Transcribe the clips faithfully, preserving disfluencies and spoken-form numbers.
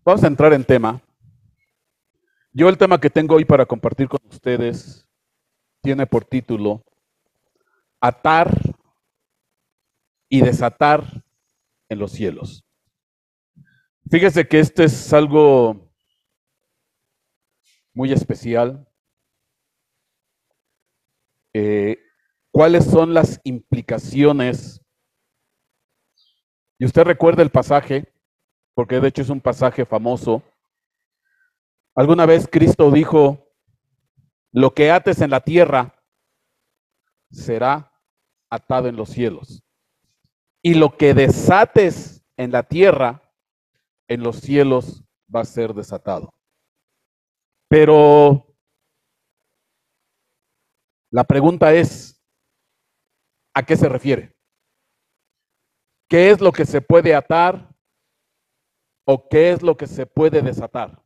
Vamos a entrar en tema. Yo el tema que tengo hoy para compartir con ustedes tiene por título Atar y desatar en los cielos. Fíjese que este es algo muy especial. Eh, ¿Cuáles son las implicaciones? Y usted recuerda el pasaje, porque de hecho es un pasaje famoso. Alguna vez Cristo dijo, lo que ates en la tierra será atado en los cielos. Y lo que desates en la tierra, en los cielos va a ser desatado. Pero la pregunta es, ¿a qué se refiere? ¿Qué es lo que se puede atar o qué es lo que se puede desatar?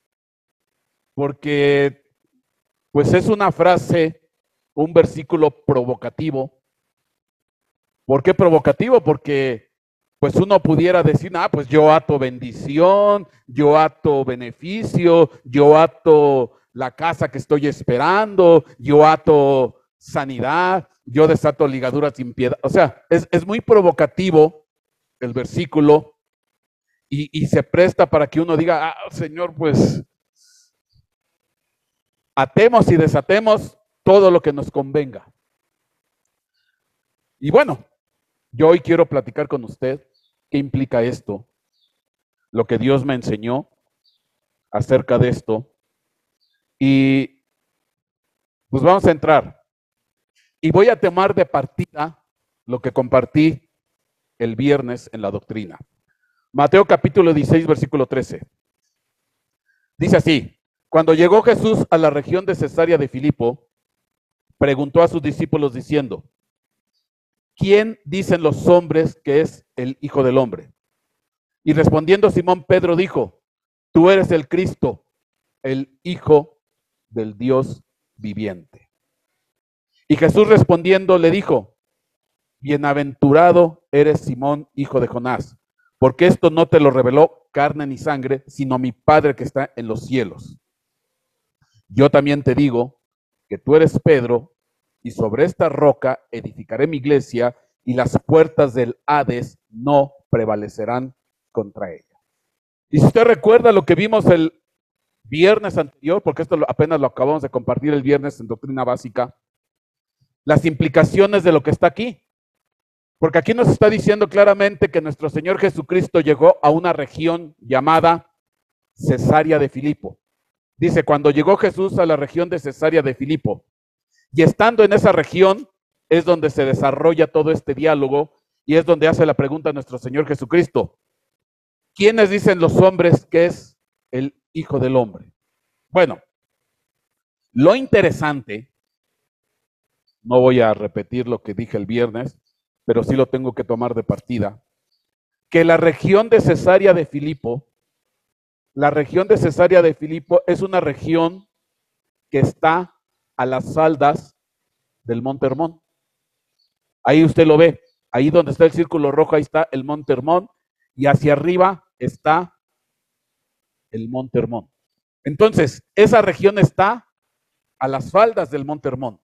Porque pues es una frase, un versículo provocativo. ¿Por qué provocativo? Porque pues uno pudiera decir, ah, pues yo ato bendición, yo ato beneficio, yo ato la casa que estoy esperando, yo ato sanidad, yo desato ligaduras sin piedad. O sea, es, es muy provocativo el versículo y, y se presta para que uno diga, ah, Señor, pues atemos y desatemos todo lo que nos convenga. Y bueno, yo hoy quiero platicar con usted qué implica esto, lo que Dios me enseñó acerca de esto. Y pues vamos a entrar. Y voy a tomar de partida lo que compartí el viernes en la doctrina. Mateo capítulo dieciséis, versículo trece. Dice así, cuando llegó Jesús a la región de Cesarea de Filipo, preguntó a sus discípulos diciendo, ¿quién dicen los hombres que es el Hijo del Hombre? Y respondiendo Simón Pedro dijo, tú eres el Cristo, el Hijo del Dios viviente. Y Jesús respondiendo le dijo, bienaventurado eres Simón, hijo de Jonás, porque esto no te lo reveló carne ni sangre, sino mi Padre que está en los cielos. Yo también te digo que tú eres Pedro, y sobre esta roca edificaré mi iglesia, y las puertas del Hades no prevalecerán contra ella. Y si usted recuerda lo que vimos el viernes anterior, porque esto apenas lo acabamos de compartir el viernes en Doctrina Básica, las implicaciones de lo que está aquí. Porque aquí nos está diciendo claramente que nuestro Señor Jesucristo llegó a una región llamada Cesarea de Filipo. Dice, cuando llegó Jesús a la región de Cesarea de Filipo, y estando en esa región es donde se desarrolla todo este diálogo y es donde hace la pregunta a nuestro Señor Jesucristo. ¿Quiénes dicen los hombres que es el Hijo del Hombre? Bueno, lo interesante, no voy a repetir lo que dije el viernes, pero sí lo tengo que tomar de partida, que la región de Cesarea de Filipo, la región de Cesarea de Filipo es una región que está a las faldas del Monte Hermón. Ahí usted lo ve, ahí donde está el círculo rojo, ahí está el Monte Hermón, y hacia arriba está el Monte Hermón. Entonces, esa región está a las faldas del Monte Hermón.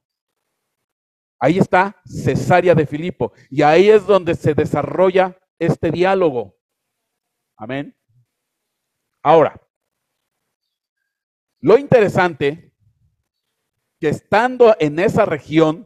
Ahí está Cesarea de Filipo, y ahí es donde se desarrolla este diálogo. Amén. Ahora, lo interesante, que estando en esa región,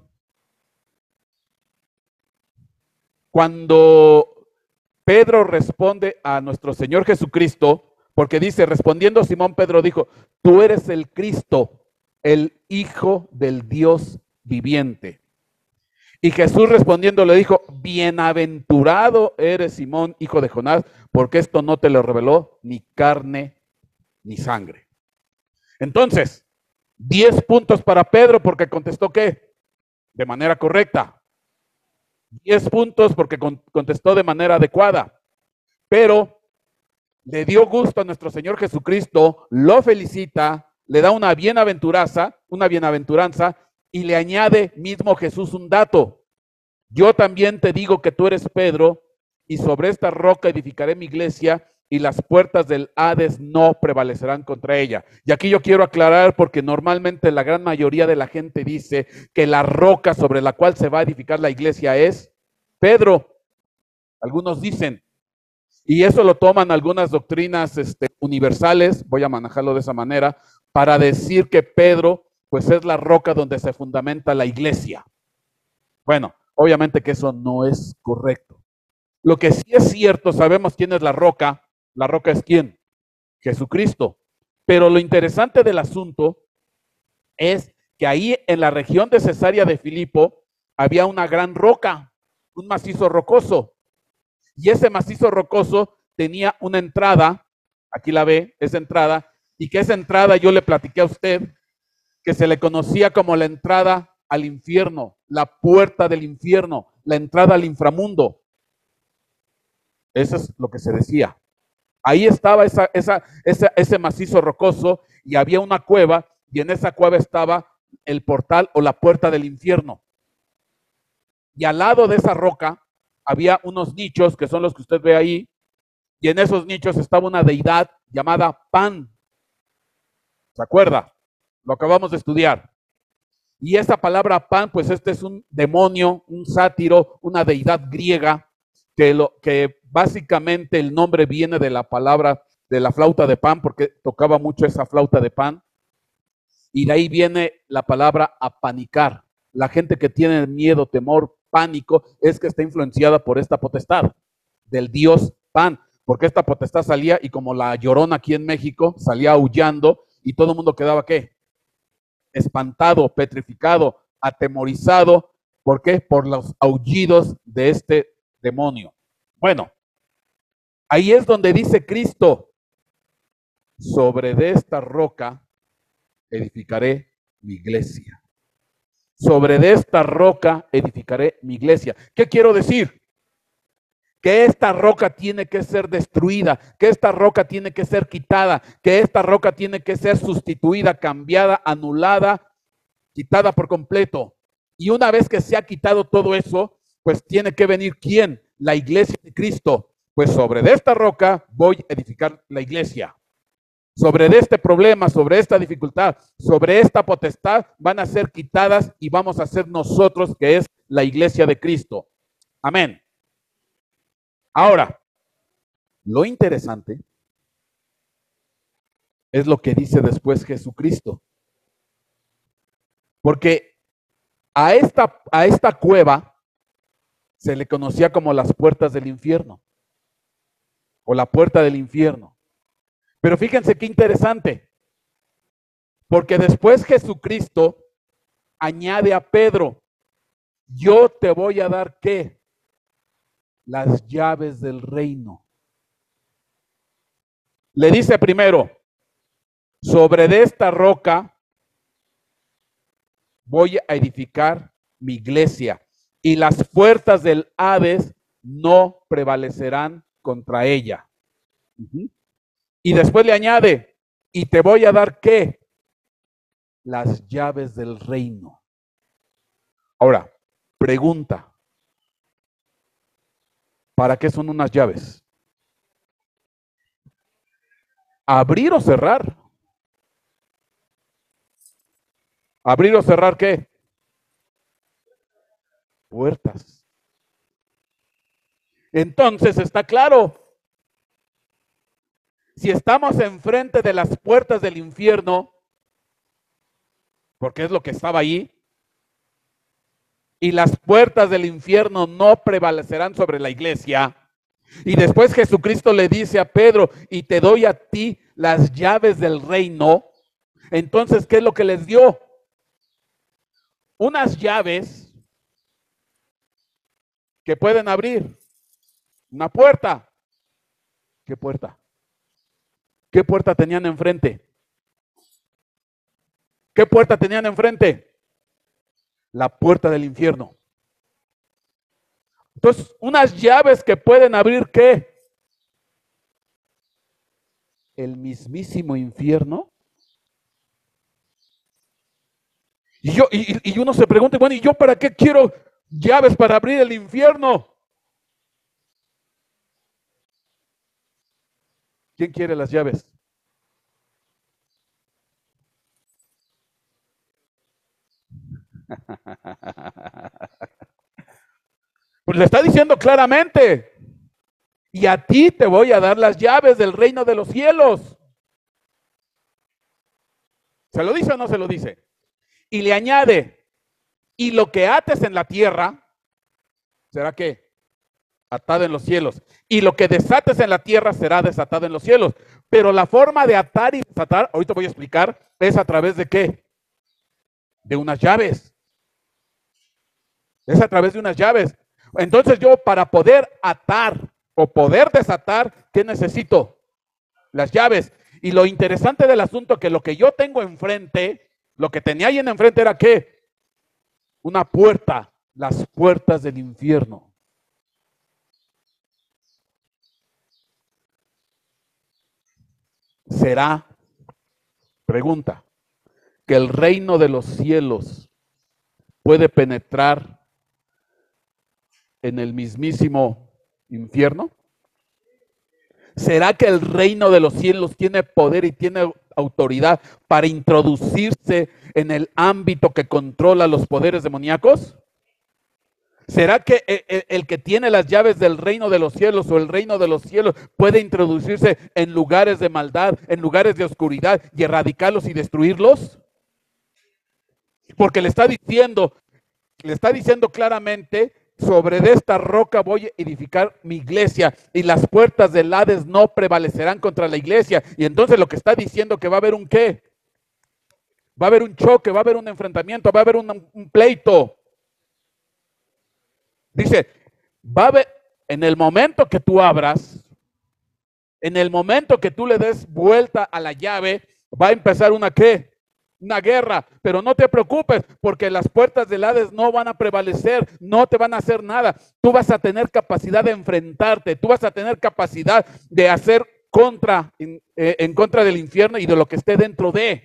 cuando Pedro responde a nuestro Señor Jesucristo, porque dice, respondiendo Simón Pedro dijo, tú eres el Cristo, el Hijo del Dios viviente. Y Jesús respondiendo le dijo, bienaventurado eres Simón, hijo de Jonás, porque esto no te lo reveló ni carne ni sangre. Entonces, diez puntos para Pedro porque contestó ¿qué? De manera correcta. diez puntos porque contestó de manera adecuada. Pero le dio gusto a nuestro Señor Jesucristo, lo felicita, le da una bienaventuranza, una bienaventuranza y le añade mismo Jesús un dato. Yo también te digo que tú eres Pedro y sobre esta roca edificaré mi iglesia y las puertas del Hades no prevalecerán contra ella. Y aquí yo quiero aclarar, porque normalmente la gran mayoría de la gente dice que la roca sobre la cual se va a edificar la iglesia es Pedro. Algunos dicen, y eso lo toman algunas doctrinas este, universales, voy a manejarlo de esa manera, para decir que Pedro pues es la roca donde se fundamenta la iglesia. Bueno, obviamente que eso no es correcto. Lo que sí es cierto, sabemos quién es la roca. La roca es quién, Jesucristo. Pero lo interesante del asunto es que ahí en la región de Cesarea de Filipo había una gran roca, un macizo rocoso. Y ese macizo rocoso tenía una entrada, aquí la ve, esa entrada, y que esa entrada yo le platiqué a usted, que se le conocía como la entrada al infierno, la puerta del infierno, la entrada al inframundo. Eso es lo que se decía. Ahí estaba esa, esa, esa, ese macizo rocoso y había una cueva, y en esa cueva estaba el portal o la puerta del infierno. Y al lado de esa roca había unos nichos, que son los que usted ve ahí, y en esos nichos estaba una deidad llamada Pan. ¿Se acuerda? Lo acabamos de estudiar. Y esa palabra Pan, pues este es un demonio, un sátiro, una deidad griega, que, lo, que básicamente el nombre viene de la palabra de la flauta de Pan, porque tocaba mucho esa flauta de Pan. Y de ahí viene la palabra apanicar. La gente que tiene miedo, temor, pánico, es que está influenciada por esta potestad del dios Pan, porque esta potestad salía y como la Llorona aquí en México, salía aullando y todo el mundo quedaba, ¿qué? Espantado, petrificado, atemorizado. ¿Por qué? Por los aullidos de este demonio. Bueno, ahí es donde dice Cristo, sobre de esta roca edificaré mi iglesia. Sobre de esta roca edificaré mi iglesia. ¿Qué quiero decir? Que esta roca tiene que ser destruida, que esta roca tiene que ser quitada, que esta roca tiene que ser sustituida, cambiada, anulada, quitada por completo. Y una vez que se ha quitado todo eso, pues tiene que venir ¿quién? La iglesia de Cristo. Pues sobre de esta roca voy a edificar la iglesia. Sobre de este problema, sobre esta dificultad, sobre esta potestad van a ser quitadas y vamos a ser nosotros, que es la iglesia de Cristo. Amén. Ahora, lo interesante es lo que dice después Jesucristo. Porque a esta, a esta cueva se le conocía como las puertas del infierno o la puerta del infierno. Pero fíjense qué interesante, porque después Jesucristo añade a Pedro, yo te voy a dar ¿qué? Las llaves del reino. Le dice primero, sobre de esta roca voy a edificar mi iglesia y las puertas del Hades no prevalecerán contra ella. Uh-huh. Y después le añade, y te voy a dar ¿qué? Las llaves del reino. Ahora, pregunta. ¿Para qué son unas llaves? ¿Abrir o cerrar? ¿Abrir o cerrar qué? Puertas. Entonces está claro. Si estamos enfrente de las puertas del infierno, porque es lo que estaba ahí, y las puertas del infierno no prevalecerán sobre la iglesia, y después Jesucristo le dice a Pedro, y te doy a ti las llaves del reino, entonces, ¿qué es lo que les dio? Unas llaves que pueden abrir una puerta. ¿Qué puerta? ¿Qué puerta tenían enfrente? ¿Qué puerta tenían enfrente? La puerta del infierno. Entonces, unas llaves que pueden abrir ¿qué? El mismísimo infierno. Y, yo, y, y uno se pregunta, bueno, ¿y yo para qué quiero llaves para abrir el infierno? ¿Quién quiere las llaves? Pues le está diciendo claramente, y a ti te voy a dar las llaves del reino de los cielos. ¿Se lo dice o no se lo dice? Y le añade, y lo que ates en la tierra, ¿será qué? Atado en los cielos. Y lo que desates en la tierra será desatado en los cielos. Pero la forma de atar y desatar, ahorita voy a explicar, es a través de qué? De unas llaves. Es a través de unas llaves. Entonces yo, para poder atar o poder desatar, ¿qué necesito? Las llaves. Y lo interesante del asunto, que lo que yo tengo enfrente, lo que tenía ahí en enfrente era ¿qué? Una puerta, las puertas del infierno. ¿Será, pregunta, que el reino de los cielos puede penetrar en el mismísimo infierno? ¿Será que el reino de los cielos tiene poder y tiene autoridad para introducirse en el ámbito que controla los poderes demoníacos? ¿Será que el, el que tiene las llaves del reino de los cielos o el reino de los cielos puede introducirse en lugares de maldad, en lugares de oscuridad y erradicarlos y destruirlos? Porque le está diciendo, le está diciendo claramente, sobre esta roca voy a edificar mi iglesia y las puertas del Hades no prevalecerán contra la iglesia. Y entonces lo que está diciendo que va a haber un qué, va a haber un choque, va a haber un enfrentamiento, va a haber un, un pleito. Dice, va a haber, en el momento que tú abras, en el momento que tú le des vuelta a la llave, va a empezar una qué, una guerra, pero no te preocupes porque las puertas del Hades no van a prevalecer, no te van a hacer nada. Tú vas a tener capacidad de enfrentarte, tú vas a tener capacidad de hacer contra, en, eh, en contra del infierno y de lo que esté dentro de.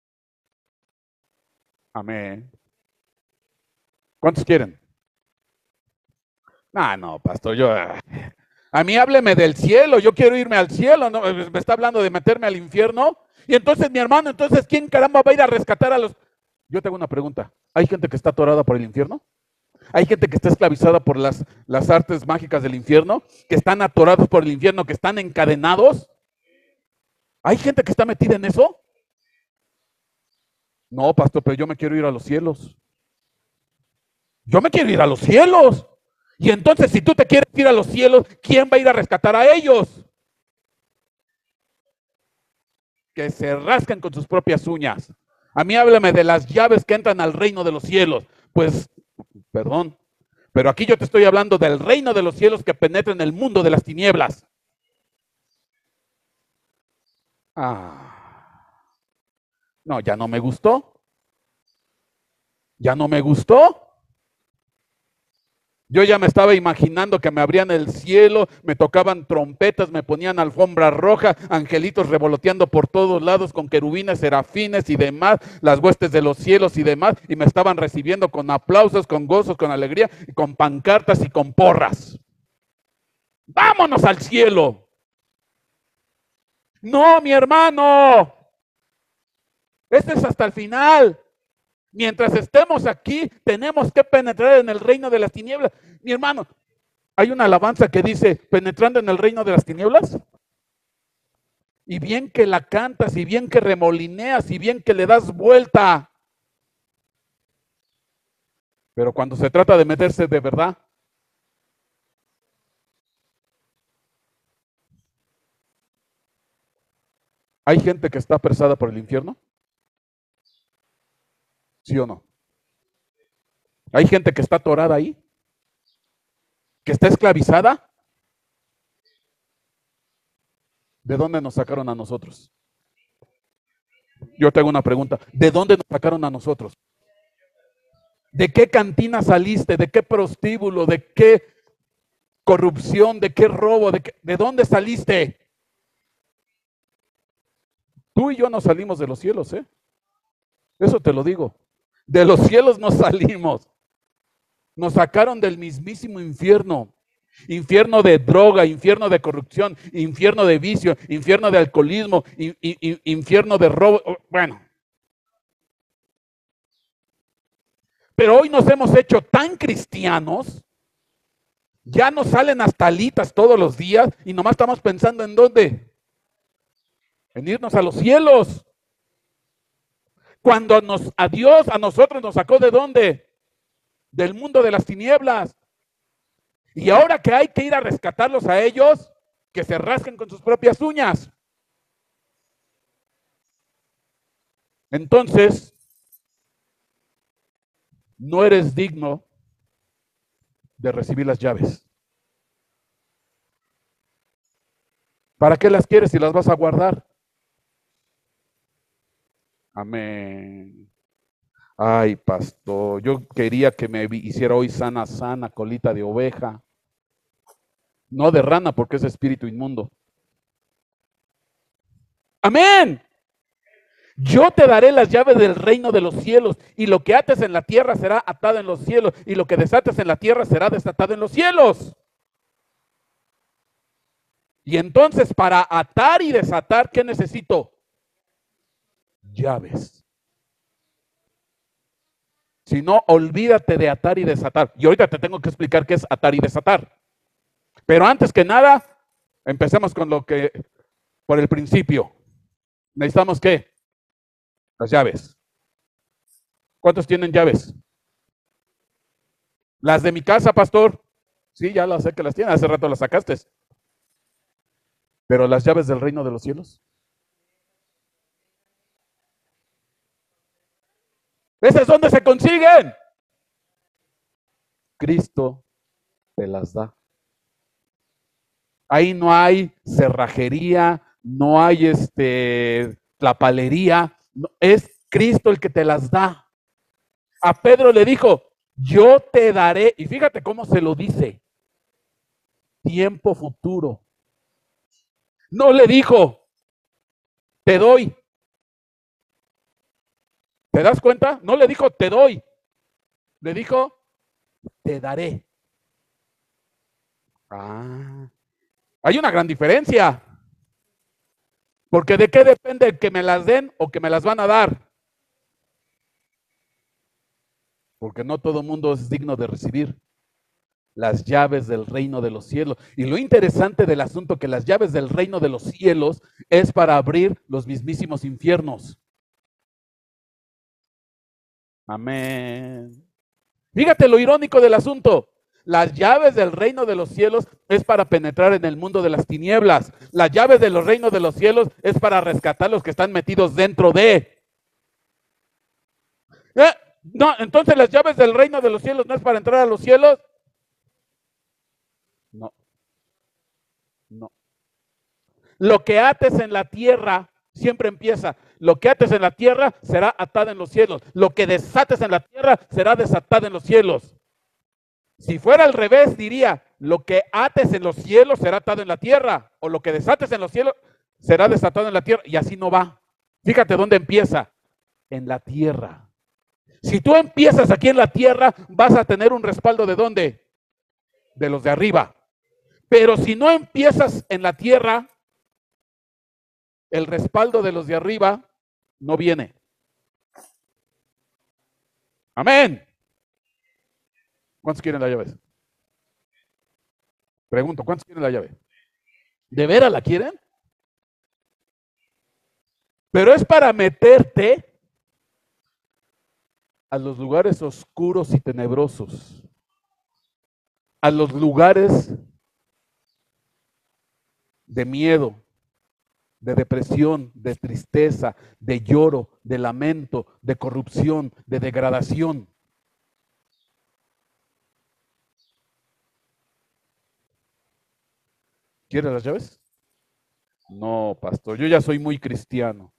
Amén. ¿Cuántos quieren? Ah, no, pastor, yo... A mí hábleme del cielo, yo quiero irme al cielo, ¿no? Me está hablando de meterme al infierno. Y entonces, mi hermano, entonces, ¿quién caramba va a ir a rescatar a los...? Yo tengo una pregunta. ¿Hay gente que está atorada por el infierno? ¿Hay gente que está esclavizada por las, las artes mágicas del infierno? ¿Que están atorados por el infierno? ¿Que están encadenados? ¿Hay gente que está metida en eso? No, pastor, pero yo me quiero ir a los cielos. Yo me quiero ir a los cielos. Y entonces, si tú te quieres ir a los cielos, ¿quién va a ir a rescatar a ellos? Que se rascan con sus propias uñas. A mí háblame de las llaves que entran al reino de los cielos. Pues, perdón, pero aquí yo te estoy hablando del reino de los cielos que penetra en el mundo de las tinieblas. Ah, no, ya no me gustó. Ya no me gustó. Yo ya me estaba imaginando que me abrían el cielo, me tocaban trompetas, me ponían alfombra roja, angelitos revoloteando por todos lados con querubines, serafines y demás, las huestes de los cielos y demás, y me estaban recibiendo con aplausos, con gozos, con alegría, y con pancartas y con porras. ¡Vámonos al cielo! No, mi hermano, este es hasta el final. Mientras estemos aquí, tenemos que penetrar en el reino de las tinieblas. Mi hermano, hay una alabanza que dice, penetrando en el reino de las tinieblas. Y bien que la cantas, y bien que remolineas, y bien que le das vuelta. Pero cuando se trata de meterse de verdad, ¿hay gente que está apresada por el infierno? ¿Sí o no? ¿Hay gente que está atorada ahí? ¿Que está esclavizada? ¿De dónde nos sacaron a nosotros? Yo te hago una pregunta. ¿De dónde nos sacaron a nosotros? ¿De qué cantina saliste? ¿De qué prostíbulo? ¿De qué corrupción? ¿De qué robo? ¿De, qué, ¿De dónde saliste? Tú y yo no salimos de los cielos, ¿eh? Eso te lo digo. De los cielos no salimos. Nos sacaron del mismísimo infierno. Infierno de droga, infierno de corrupción, infierno de vicio, infierno de alcoholismo, in, in, infierno de robo. Bueno. Pero hoy nos hemos hecho tan cristianos, ya nos salen hasta alitas todos los días y nomás estamos pensando en dónde. En irnos a los cielos. Cuando nos, a Dios, a nosotros nos sacó de dónde? Del mundo de las tinieblas. Y ahora que hay que ir a rescatarlos a ellos, que se rasquen con sus propias uñas. Entonces, no eres digno de recibir las llaves. ¿Para qué las quieres si las vas a guardar? Amén. Ay, pastor, yo quería que me hiciera hoy sana, sana, colita de oveja. No de rana, porque es espíritu inmundo. Amén. Yo te daré las llaves del reino de los cielos, y lo que ates en la tierra será atado en los cielos, y lo que desates en la tierra será desatado en los cielos. Y entonces, para atar y desatar, ¿qué necesito? Llaves. Si no, olvídate de atar y desatar. Y ahorita te tengo que explicar qué es atar y desatar. Pero antes que nada, empecemos con lo que, por el principio. ¿Necesitamos qué? Las llaves. ¿Cuántos tienen llaves? Las de mi casa, pastor. Sí, ya las sé que las tienen. Hace rato las sacaste. Pero las llaves del reino de los cielos. ¿Esas es donde se consiguen? Cristo te las da. Ahí no hay cerrajería, no hay este tlapalería, no, es Cristo el que te las da. A Pedro le dijo, yo te daré, y fíjate cómo se lo dice, tiempo futuro. No le dijo, te doy. ¿Te das cuenta? No le dijo, te doy. Le dijo, te daré. Ah, hay una gran diferencia. Porque ¿de qué depende que me las den o que me las van a dar? Porque no todo mundo es digno de recibir las llaves del reino de los cielos. Y lo interesante del asunto que las llaves del reino de los cielos es para abrir los mismísimos infiernos. Amén. Fíjate lo irónico del asunto. Las llaves del reino de los cielos es para penetrar en el mundo de las tinieblas. Las llaves de los reinos de los cielos es para rescatar los que están metidos dentro de. ¿Eh? No, entonces las llaves del reino de los cielos no es para entrar a los cielos. No. No. Lo que ates en la tierra siempre empieza. Lo que ates en la tierra será atado en los cielos. Lo que desates en la tierra será desatado en los cielos. Si fuera al revés, diría, lo que ates en los cielos será atado en la tierra, o lo que desates en los cielos será desatado en la tierra, y así no va. Fíjate dónde empieza, en la tierra. Si tú empiezas aquí en la tierra, vas a tener un respaldo ¿de dónde? De los de arriba. Pero si no empiezas en la tierra, el respaldo de los de arriba no viene. Amén. ¿Cuántos quieren la llave? Pregunto, ¿cuántos quieren la llave? ¿De veras la quieren? Pero es para meterte a los lugares oscuros y tenebrosos, a los lugares de miedo, de depresión, de tristeza, de lloro, de lamento, de corrupción, de degradación. ¿Quieres las llaves? No, pastor, yo ya soy muy cristiano.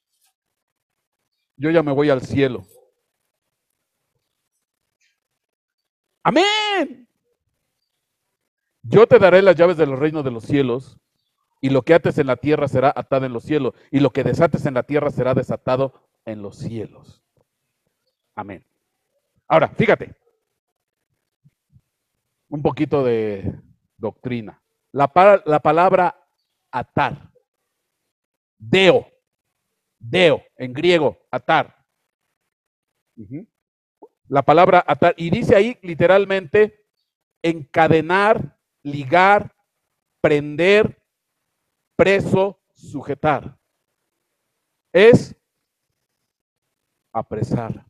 Yo ya me voy al cielo. Amén. Yo te daré las llaves de los reinos de los cielos, y lo que ates en la tierra será atado en los cielos, y lo que desates en la tierra será desatado en los cielos. Amén. Ahora, fíjate. Un poquito de doctrina. La, pa- la palabra atar, deo, deo, en griego, atar. Uh-huh. La palabra atar, y dice ahí literalmente encadenar, ligar, prender, preso, sujetar. Es apresar.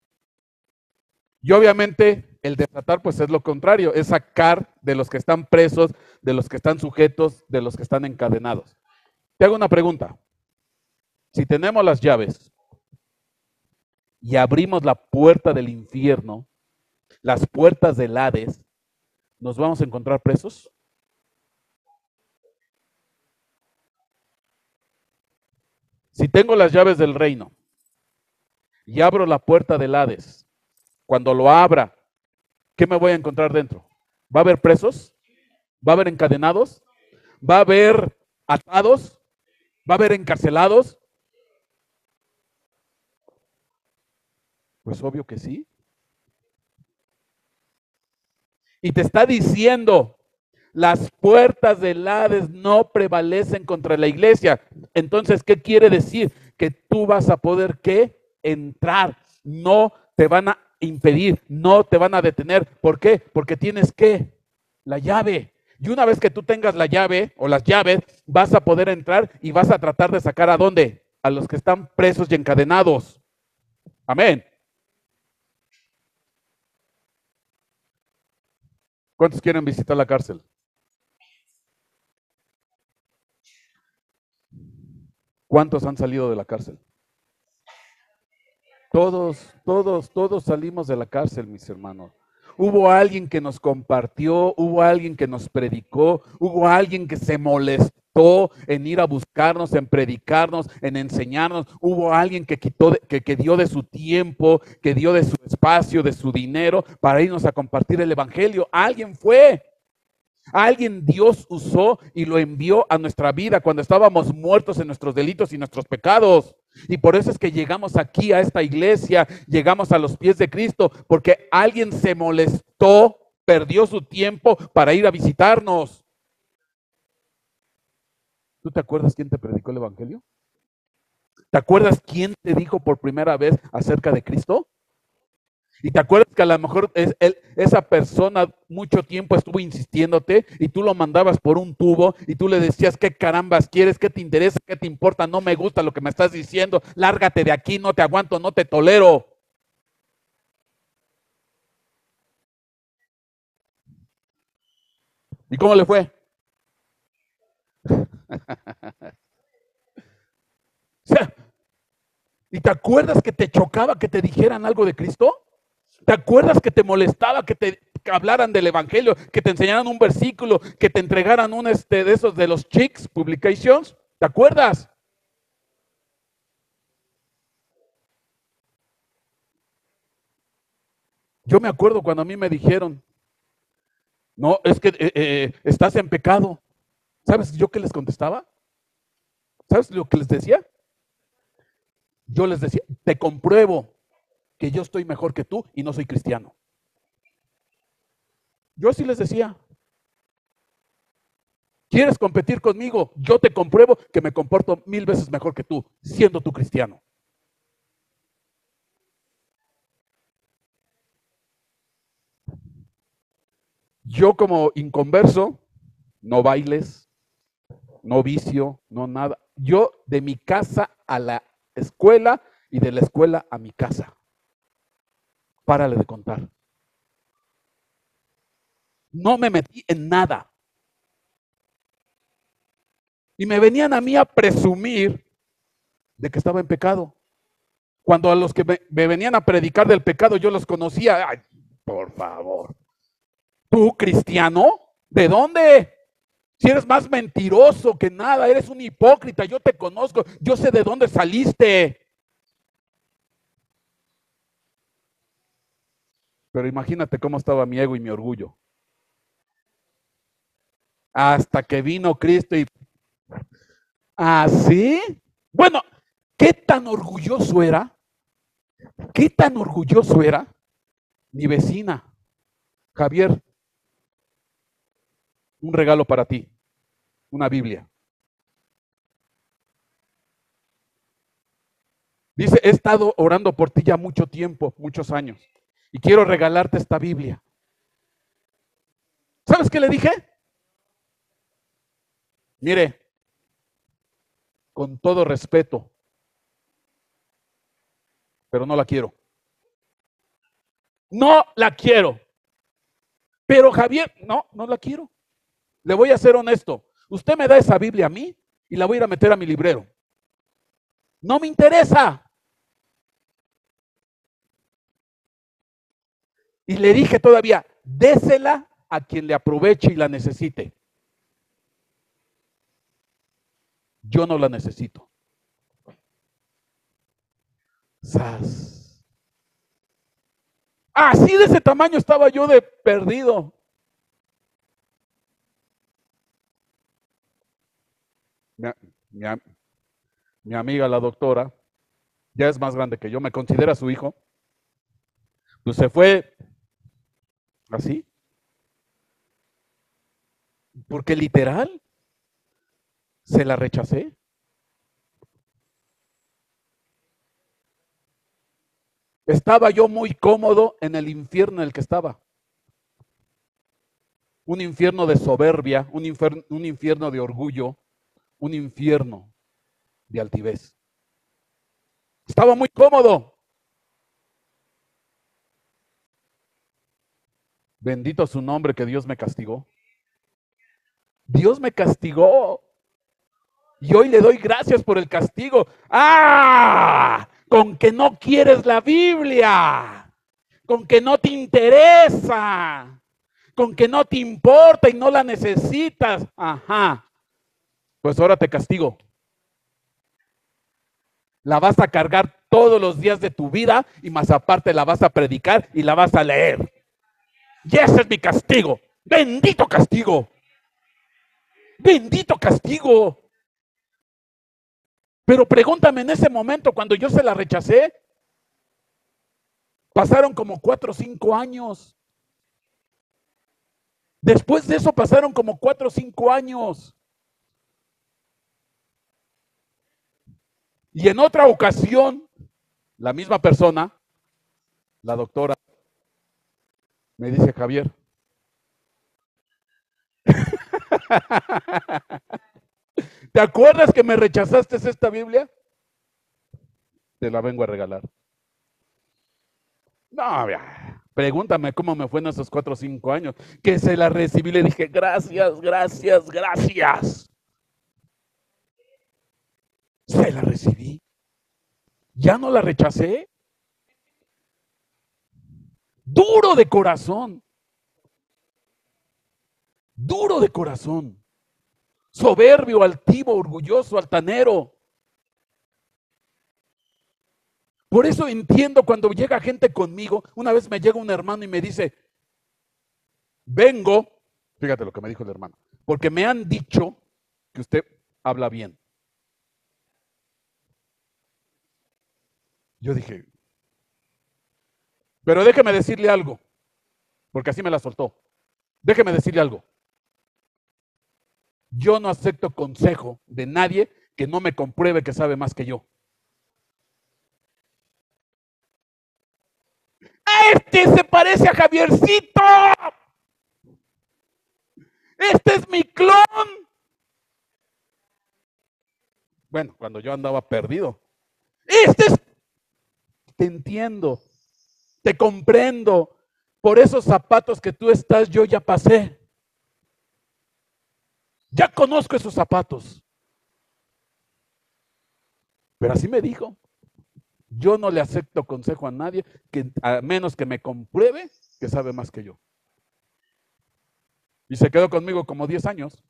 Y obviamente el desatar pues es lo contrario, es sacar de los que están presos, de los que están sujetos, de los que están encadenados. Te hago una pregunta. Si tenemos las llaves y abrimos la puerta del infierno, las puertas del Hades, ¿nos vamos a encontrar presos? Si tengo las llaves del reino y abro la puerta del Hades, cuando lo abra, ¿qué me voy a encontrar dentro? ¿Va a haber presos? ¿Va a haber encadenados? ¿Va a haber atados? ¿Va a haber encarcelados? Pues obvio que sí. Y te está diciendo, las puertas del Hades no prevalecen contra la iglesia. Entonces, ¿qué quiere decir? Que tú vas a poder, ¿qué? Entrar. No te van a impedir, no te van a detener. ¿Por qué? Porque tienes, ¿qué? La llave. Y una vez que tú tengas la llave o las llaves, vas a poder entrar y vas a tratar de sacar ¿a dónde? A los que están presos y encadenados. Amén. ¿Cuántos quieren visitar la cárcel? ¿Cuántos han salido de la cárcel? Todos, todos, todos salimos de la cárcel, mis hermanos. Hubo alguien que nos compartió, hubo alguien que nos predicó, hubo alguien que se molestó en ir a buscarnos, en predicarnos, en enseñarnos. Hubo alguien que quitó, de, que, que dio de su tiempo, que dio de su espacio, de su dinero para irnos a compartir el evangelio. Alguien fue. Alguien Dios usó y lo envió a nuestra vida cuando estábamos muertos en nuestros delitos y nuestros pecados. Y por eso es que llegamos aquí a esta iglesia, llegamos a los pies de Cristo, porque alguien se molestó, perdió su tiempo para ir a visitarnos. ¿Tú te acuerdas quién te predicó el evangelio? ¿Te acuerdas quién te dijo por primera vez acerca de Cristo? Y te acuerdas que a lo mejor es, él, esa persona mucho tiempo estuvo insistiéndote y tú lo mandabas por un tubo y tú le decías, ¿qué carambas quieres? ¿Qué te interesa? ¿Qué te importa? No me gusta lo que me estás diciendo. Lárgate de aquí, no te aguanto, no te tolero. ¿Y cómo le fue? O sea, ¿y te acuerdas que te chocaba que te dijeran algo de Cristo? ¿Te acuerdas que te molestaba que te que hablaran del evangelio, que te enseñaran un versículo, que te entregaran un este de esos de los Chicks Publications? ¿Te acuerdas? Yo me acuerdo cuando a mí me dijeron, no, es que eh, eh, estás en pecado. ¿Sabes yo qué les contestaba? ¿Sabes lo que les decía? Yo les decía, te compruebo que yo estoy mejor que tú y no soy cristiano. Yo así les decía. ¿Quieres competir conmigo? Yo te compruebo que me comporto mil veces mejor que tú, siendo tú cristiano. Yo como inconverso, no bailes, no vicio, no nada. Yo de mi casa a la escuela y de la escuela a mi casa. Párale de contar. No me metí en nada. Y me venían a mí a presumir de que estaba en pecado. Cuando a los que me, me venían a predicar del pecado yo los conocía. Ay, por favor. ¿Tú, cristiano? ¿De dónde? Si eres más mentiroso que nada, eres un hipócrita, yo te conozco, yo sé de dónde saliste. Pero imagínate cómo estaba mi ego y mi orgullo. Hasta que vino Cristo y... ¿Así? ¿Ah, bueno, ¿qué tan orgulloso era? ¿Qué tan orgulloso era? Mi vecina, Javier, un regalo para ti, una Biblia. Dice, he estado orando por ti ya mucho tiempo, muchos años, y quiero regalarte esta Biblia. ¿Sabes qué le dije? Mire, con todo respeto, pero no la quiero. No la quiero. Pero Javier, no, no la quiero. Le voy a ser honesto. Usted me da esa Biblia a mí y la voy a ir a meter a mi librero. No me interesa. Y le dije todavía, désela a quien le aproveche y la necesite. Yo no la necesito. ¡Sas! Así de ese tamaño estaba yo de perdido. Mi, mi, mi amiga, la doctora, ya es más grande que yo, me considera su hijo. Pues se fue así. Porque literal, se la rechacé. Estaba yo muy cómodo en el infierno en el que estaba. Un infierno de soberbia, un infierno, un infierno de orgullo, un infierno de altivez. Estaba muy cómodo. Bendito su nombre que Dios me castigó. Dios me castigó. Y hoy le doy gracias por el castigo. ¡Ah! Con que no quieres la Biblia. Con que no te interesa. Con que no te importa y no la necesitas. Ajá. Pues ahora te castigo. La vas a cargar todos los días de tu vida y más aparte la vas a predicar y la vas a leer. Y ese es mi castigo. Bendito castigo. Bendito castigo. Pero pregúntame, en ese momento, cuando yo se la rechacé, pasaron como cuatro o cinco años. Después de eso pasaron como cuatro o cinco años. Y en otra ocasión, la misma persona, la doctora, me dice, Javier, ¿te acuerdas que me rechazaste esta Biblia? Te la vengo a regalar. No, pregúntame cómo me fue en esos cuatro o cinco años. Que se la recibí, le dije, gracias, gracias, gracias. Se la recibí. Ya no la rechacé. Duro de corazón. Duro de corazón. Soberbio, altivo, orgulloso, altanero. Por eso entiendo cuando llega gente conmigo. Una vez me llega un hermano y me dice, vengo, fíjate lo que me dijo el hermano, porque me han dicho que usted habla bien. Yo dije, pero déjeme decirle algo, porque así me la soltó. Déjeme decirle algo. Yo no acepto consejo de nadie que no me compruebe que sabe más que yo. Este se parece a Javiercito. Este es mi clon. Bueno, cuando yo andaba perdido. Este es... Te entiendo. Te comprendo. Por esos zapatos que tú estás, yo ya pasé. Ya conozco esos zapatos. Pero así me dijo. Yo no le acepto consejo a nadie, que, a menos que me compruebe que sabe más que yo. Y se quedó conmigo como diez años.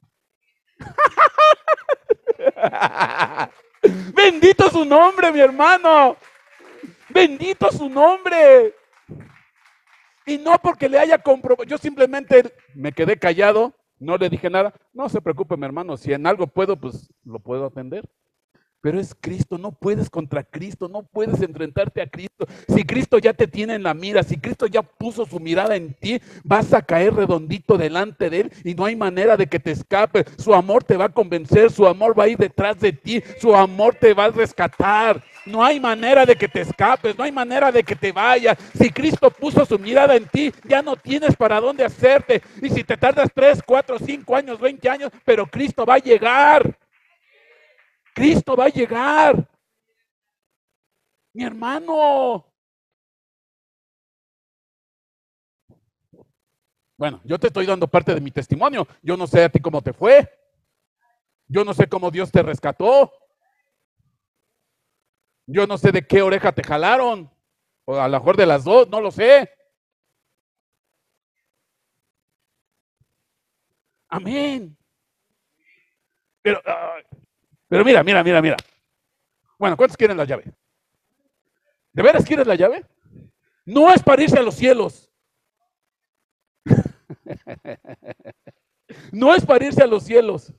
Bendito su nombre, mi hermano. Bendito su nombre. Y no porque le haya comprobado. Yo simplemente me quedé callado, no le dije nada. No se preocupe, mi hermano, si en algo puedo, pues lo puedo atender. Pero es Cristo, no puedes contra Cristo, no puedes enfrentarte a Cristo. Si Cristo ya te tiene en la mira, si Cristo ya puso su mirada en ti, vas a caer redondito delante de Él y no hay manera de que te escape. Su amor te va a convencer, su amor va a ir detrás de ti, su amor te va a rescatar. No hay manera de que te escapes, no hay manera de que te vayas. Si Cristo puso su mirada en ti, ya no tienes para dónde hacerte. Y si te tardas tres, cuatro, cinco años, veinte años, pero Cristo va a llegar. Cristo va a llegar. Mi hermano. Bueno, yo te estoy dando parte de mi testimonio. Yo no sé a ti cómo te fue. Yo no sé cómo Dios te rescató. Yo no sé de qué oreja te jalaron. O a lo mejor de las dos, no lo sé. Amén. Pero, uh, pero mira, mira, mira, mira. Bueno, ¿cuántos quieren la llave? ¿De veras quieres la llave? No es para irse a los cielos. No es para irse a los cielos.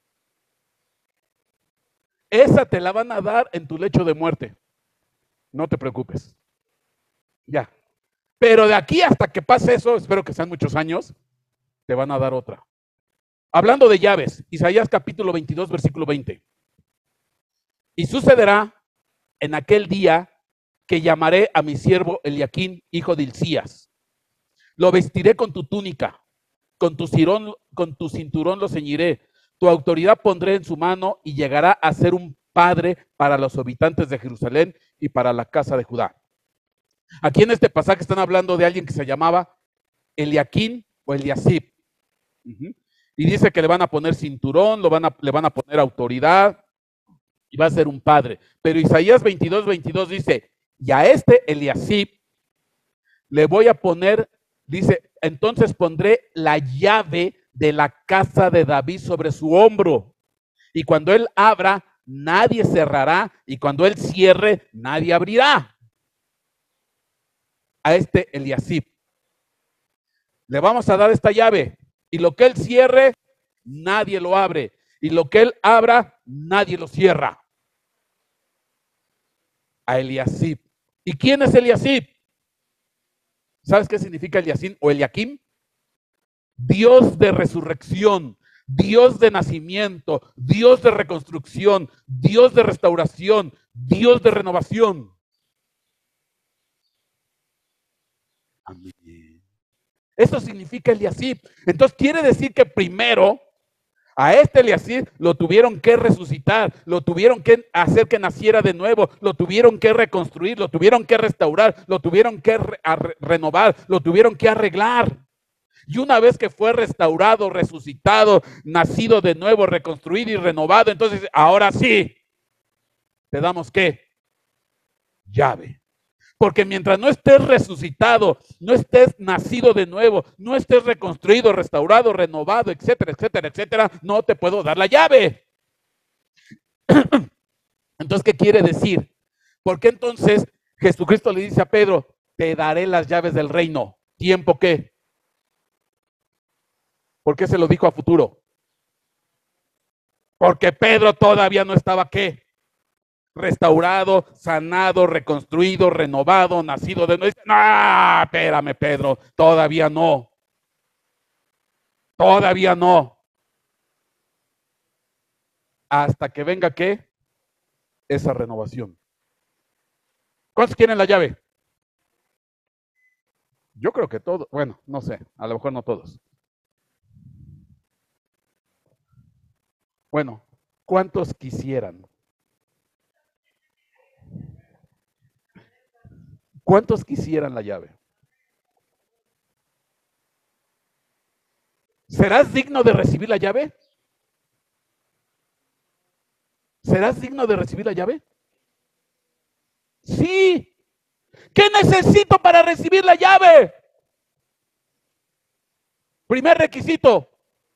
Esa te la van a dar en tu lecho de muerte. No te preocupes. Ya. Pero de aquí hasta que pase eso, espero que sean muchos años, te van a dar otra. Hablando de llaves, Isaías capítulo veintidós, versículo veinte. Y sucederá en aquel día que llamaré a mi siervo Eliaquín, hijo de Hilcías. Lo vestiré con tu túnica, con tu, cirón, con tu cinturón lo ceñiré. Tu autoridad pondré en su mano y llegará a ser un padre para los habitantes de Jerusalén y para la casa de Judá. Aquí en este pasaje están hablando de alguien que se llamaba Eliaquín o Eliasib. Uh-huh. Y dice que le van a poner cinturón, lo van a, le van a poner autoridad y va a ser un padre. Pero Isaías veintidós, veintidós dice, y a este Eliasib le voy a poner, dice, entonces pondré la llave de la casa de David sobre su hombro. Y cuando él abra, nadie cerrará. Y cuando él cierre, nadie abrirá. A este Eliasib le vamos a dar esta llave. Y lo que él cierre, nadie lo abre. Y lo que él abra, nadie lo cierra. A Eliasib. ¿Y quién es Eliasib? ¿Sabes qué significa Eliasib o Eliakim? Dios de resurrección, Dios de nacimiento, Dios de reconstrucción, Dios de restauración, Dios de renovación. Amén. Eso significa Eliasib. Entonces quiere decir que primero a este Eliasib lo tuvieron que resucitar, lo tuvieron que hacer que naciera de nuevo, lo tuvieron que reconstruir, lo tuvieron que restaurar, lo tuvieron que re renovar, lo tuvieron que arreglar. Y una vez que fue restaurado, resucitado, nacido de nuevo, reconstruido y renovado, entonces ahora sí, te damos ¿qué? Llave. Porque mientras no estés resucitado, no estés nacido de nuevo, no estés reconstruido, restaurado, renovado, etcétera, etcétera, etcétera, no te puedo dar la llave. Entonces, ¿qué quiere decir? Porque entonces Jesucristo le dice a Pedro, te daré las llaves del reino. ¿Tiempo qué? ¿Por qué se lo dijo a futuro? Porque Pedro todavía no estaba ¿qué? Restaurado, sanado, reconstruido, renovado, nacido de nuevo. No, espérame, Pedro, todavía no. Todavía no. Hasta que venga ¿qué? Esa renovación. ¿Cuántos quieren la llave? Yo creo que todos. Bueno, no sé, a lo mejor no todos. Bueno, ¿cuántos quisieran? ¿Cuántos quisieran la llave? ¿Serás digno de recibir la llave? ¿Serás digno de recibir la llave? Sí. ¿Qué necesito para recibir la llave? Primer requisito,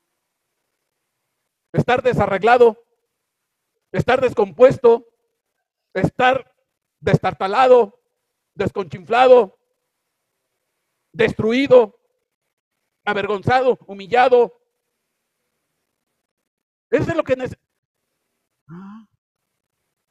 estar desarreglado, estar descompuesto, estar destartalado, desconchinflado, destruido, avergonzado, humillado. Eso es lo que necesito.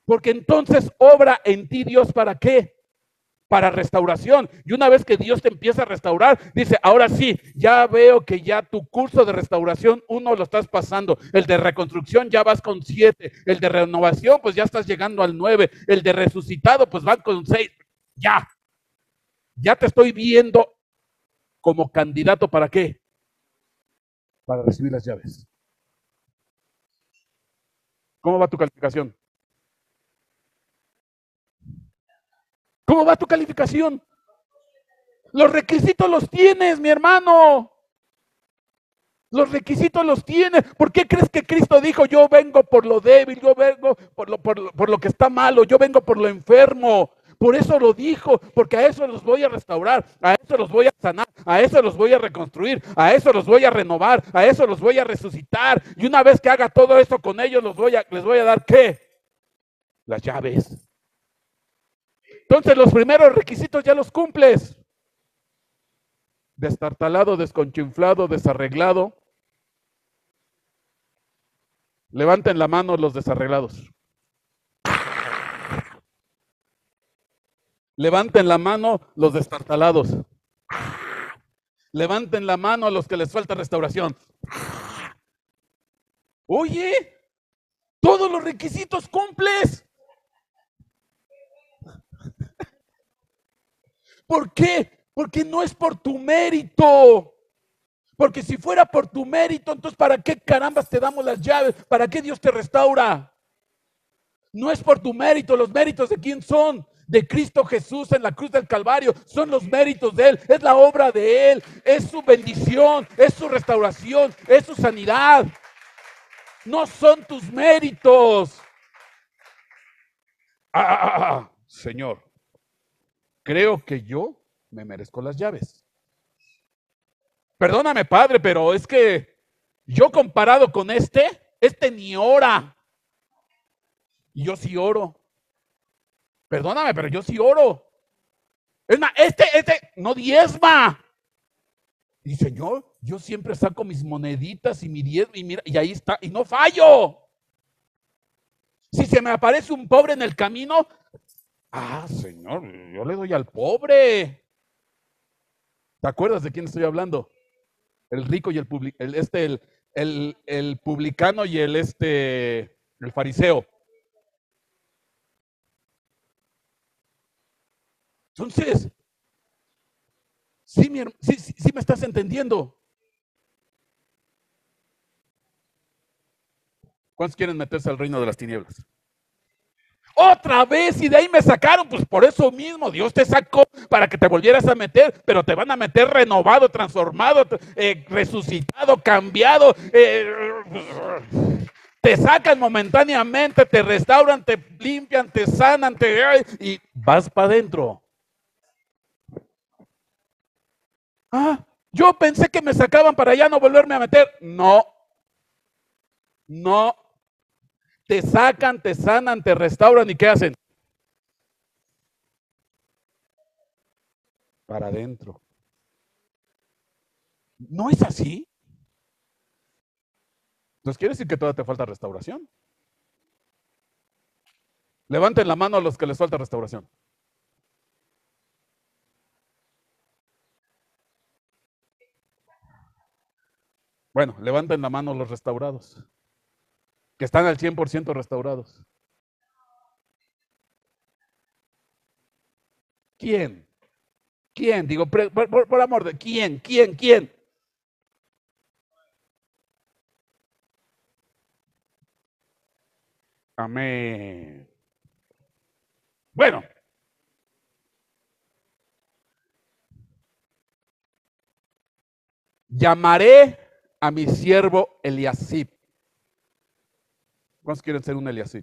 Porque entonces obra en ti Dios, ¿para qué? Para restauración. Y una vez que Dios te empieza a restaurar, dice, ahora sí, ya veo que ya tu curso de restauración uno lo estás pasando, el de reconstrucción ya vas con siete, el de renovación pues ya estás llegando al nueve, el de resucitado pues van con seis. Ya, ya te estoy viendo como candidato, ¿para qué? Para recibir las llaves. ¿Cómo va tu calificación? ¿Cómo va tu calificación? Los requisitos los tienes, mi hermano. Los requisitos los tienes. ¿Por qué crees que Cristo dijo, yo vengo por lo débil, yo vengo por lo, por lo, por lo que está malo, yo vengo por lo enfermo? Por eso lo dijo, porque a eso los voy a restaurar, a eso los voy a sanar, a eso los voy a reconstruir, a eso los voy a renovar, a eso los voy a resucitar. Y una vez que haga todo eso con ellos, los voy a, les voy a dar, ¿qué? Las llaves. Entonces los primeros requisitos ya los cumples. Destartalado, desconchinflado, desarreglado. Levanten la mano los desarreglados. Levanten la mano los destartalados. Levanten la mano a los que les falta restauración. Oye, todos los requisitos cumples. ¿Por qué? Porque no es por tu mérito. Porque si fuera por tu mérito, entonces ¿para qué carambas te damos las llaves? ¿Para qué Dios te restaura? No es por tu mérito. ¿Los méritos de quién son? De Cristo Jesús en la cruz del Calvario. Son los méritos de Él, es la obra de Él, es su bendición, es su restauración, es su sanidad. No son tus méritos. Ah, ah, ah, Señor, creo que yo me merezco las llaves. Perdóname, Padre, pero es que yo comparado con este, este ni ora. Y yo sí oro. Perdóname, pero yo sí oro. Es más, este, este no diezma. Y Señor, yo siempre saco mis moneditas y mi diezmo y mira, y ahí está, y no fallo. Si se me aparece un pobre en el camino, ah, Señor, yo le doy al pobre. ¿Te acuerdas de quién estoy hablando? El rico y el, public, el este, el, el, el publicano y el este, el fariseo. Entonces, sí, mi, sí, sí, sí me estás entendiendo. ¿Cuántos quieren meterse al reino de las tinieblas? Otra vez, y de ahí me sacaron, pues por eso mismo Dios te sacó para que te volvieras a meter, pero te van a meter renovado, transformado, eh, resucitado, cambiado, eh, te sacan momentáneamente, te restauran, te limpian, te sanan, te, y vas para adentro. Ah, yo pensé que me sacaban para ya no volverme a meter. No, no. Te sacan, te sanan, te restauran, ¿y qué hacen? Para adentro. ¿No es así? Entonces quiere decir que todavía te falta restauración. Levanten la mano a los que les falta restauración. Bueno, levanten la mano los restaurados, que están al cien por ciento restaurados. ¿Quién? ¿Quién? Digo, por, por, por amor de ¿quién? ¿Quién? ¿Quién? Amén. Bueno. Llamaré a mi siervo Eliasib. ¿Cuántos quieren ser un Eliasib?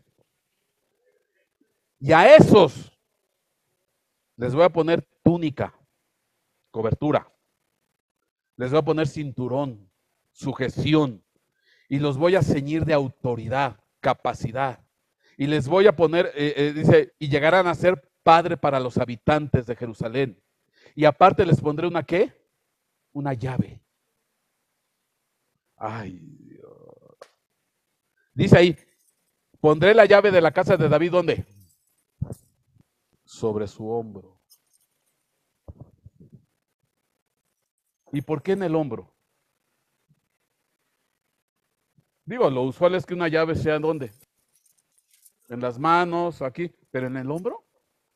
Y a esos les voy a poner túnica, cobertura. Les voy a poner cinturón, sujeción. Y los voy a ceñir de autoridad, capacidad. Y les voy a poner, eh, eh, dice, y llegarán a ser padre para los habitantes de Jerusalén. Y aparte les pondré una ¿qué? Una llave. Ay, Dios. Dice ahí, Pondré la llave de la casa de David, ¿dónde? Sobre su hombro. ¿Y por qué en el hombro? Digo, lo usual es que una llave sea ¿en dónde? En las manos, aquí, pero en el hombro.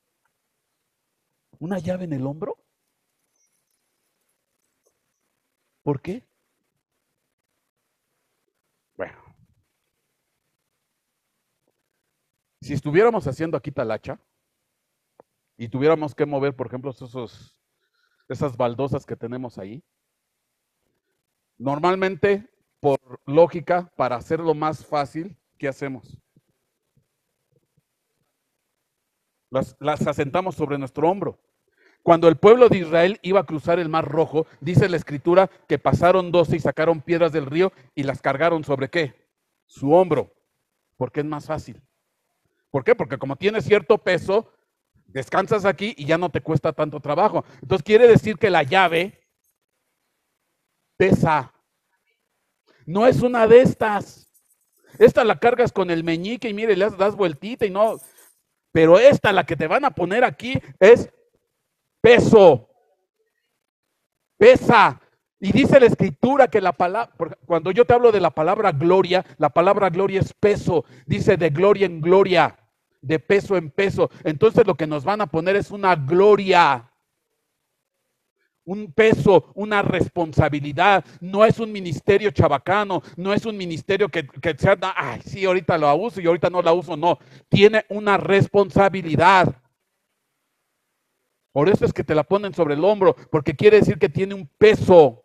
¿Una llave en el hombro? ¿Por qué? Bueno, si estuviéramos haciendo aquí talacha y tuviéramos que mover, por ejemplo, esos, esas baldosas que tenemos ahí, normalmente, por lógica, para hacerlo más fácil, ¿qué hacemos? Las, las asentamos sobre nuestro hombro. Cuando el pueblo de Israel iba a cruzar el Mar Rojo, dice la Escritura que pasaron doce y sacaron piedras del río y las cargaron sobre ¿qué? Su hombro, porque es más fácil. ¿Por qué? Porque como tiene cierto peso, descansas aquí y ya no te cuesta tanto trabajo. Entonces quiere decir que la llave pesa. No es una de estas. Esta la cargas con el meñique y mire, le das vueltita y no. Pero esta, la que te van a poner aquí, es peso. Pesa. Y dice la Escritura que la palabra, cuando yo te hablo de la palabra gloria, la palabra gloria es peso. Dice de gloria en gloria, de peso en peso. Entonces lo que nos van a poner es una gloria, un peso, una responsabilidad. No es un ministerio chabacano, no es un ministerio que, que sea, ay, sí, ahorita lo uso y ahorita no la uso. No, tiene una responsabilidad. Por eso es que te la ponen sobre el hombro, porque quiere decir que tiene un peso.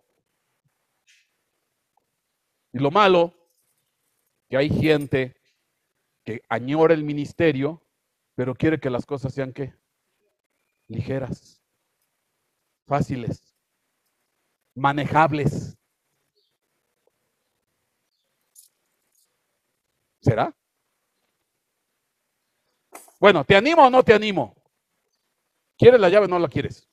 Y lo malo, que hay gente que añora el ministerio, pero quiere que las cosas sean ¿qué? Ligeras, fáciles, manejables. ¿Será? Bueno, ¿te animo o no te animo? ¿Quieres la llave o no la quieres?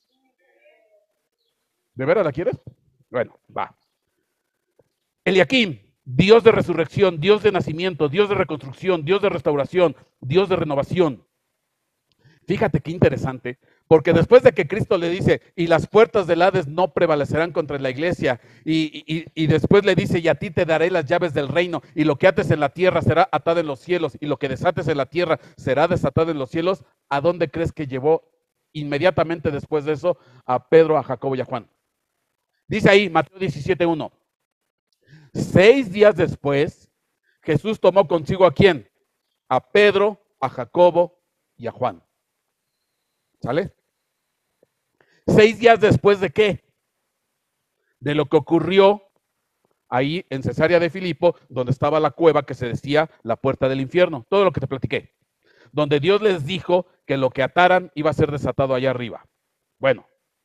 ¿De veras la quieres? Bueno, va. Eliakim, Dios de resurrección, Dios de nacimiento, Dios de reconstrucción, Dios de restauración, Dios de renovación. Fíjate qué interesante, porque después de que Cristo le dice, y las puertas del Hades no prevalecerán contra la iglesia, y, y, y después le dice, y a ti te daré las llaves del reino, y lo que ates en la tierra será atado en los cielos, y lo que desates en la tierra será desatado en los cielos, ¿a dónde crees que llevó inmediatamente después de eso a Pedro, a Jacobo y a Juan? Dice ahí, Mateo diecisiete uno. Seis días después, Jesús tomó consigo ¿a quién? A Pedro, a Jacobo y a Juan. ¿Sale? Seis días después de qué? De lo que ocurrió ahí en Cesarea de Filipo, donde estaba la cueva que se decía la puerta del infierno. Todo lo que te platiqué. Donde Dios les dijo que lo que ataran iba a ser desatado allá arriba. Bueno.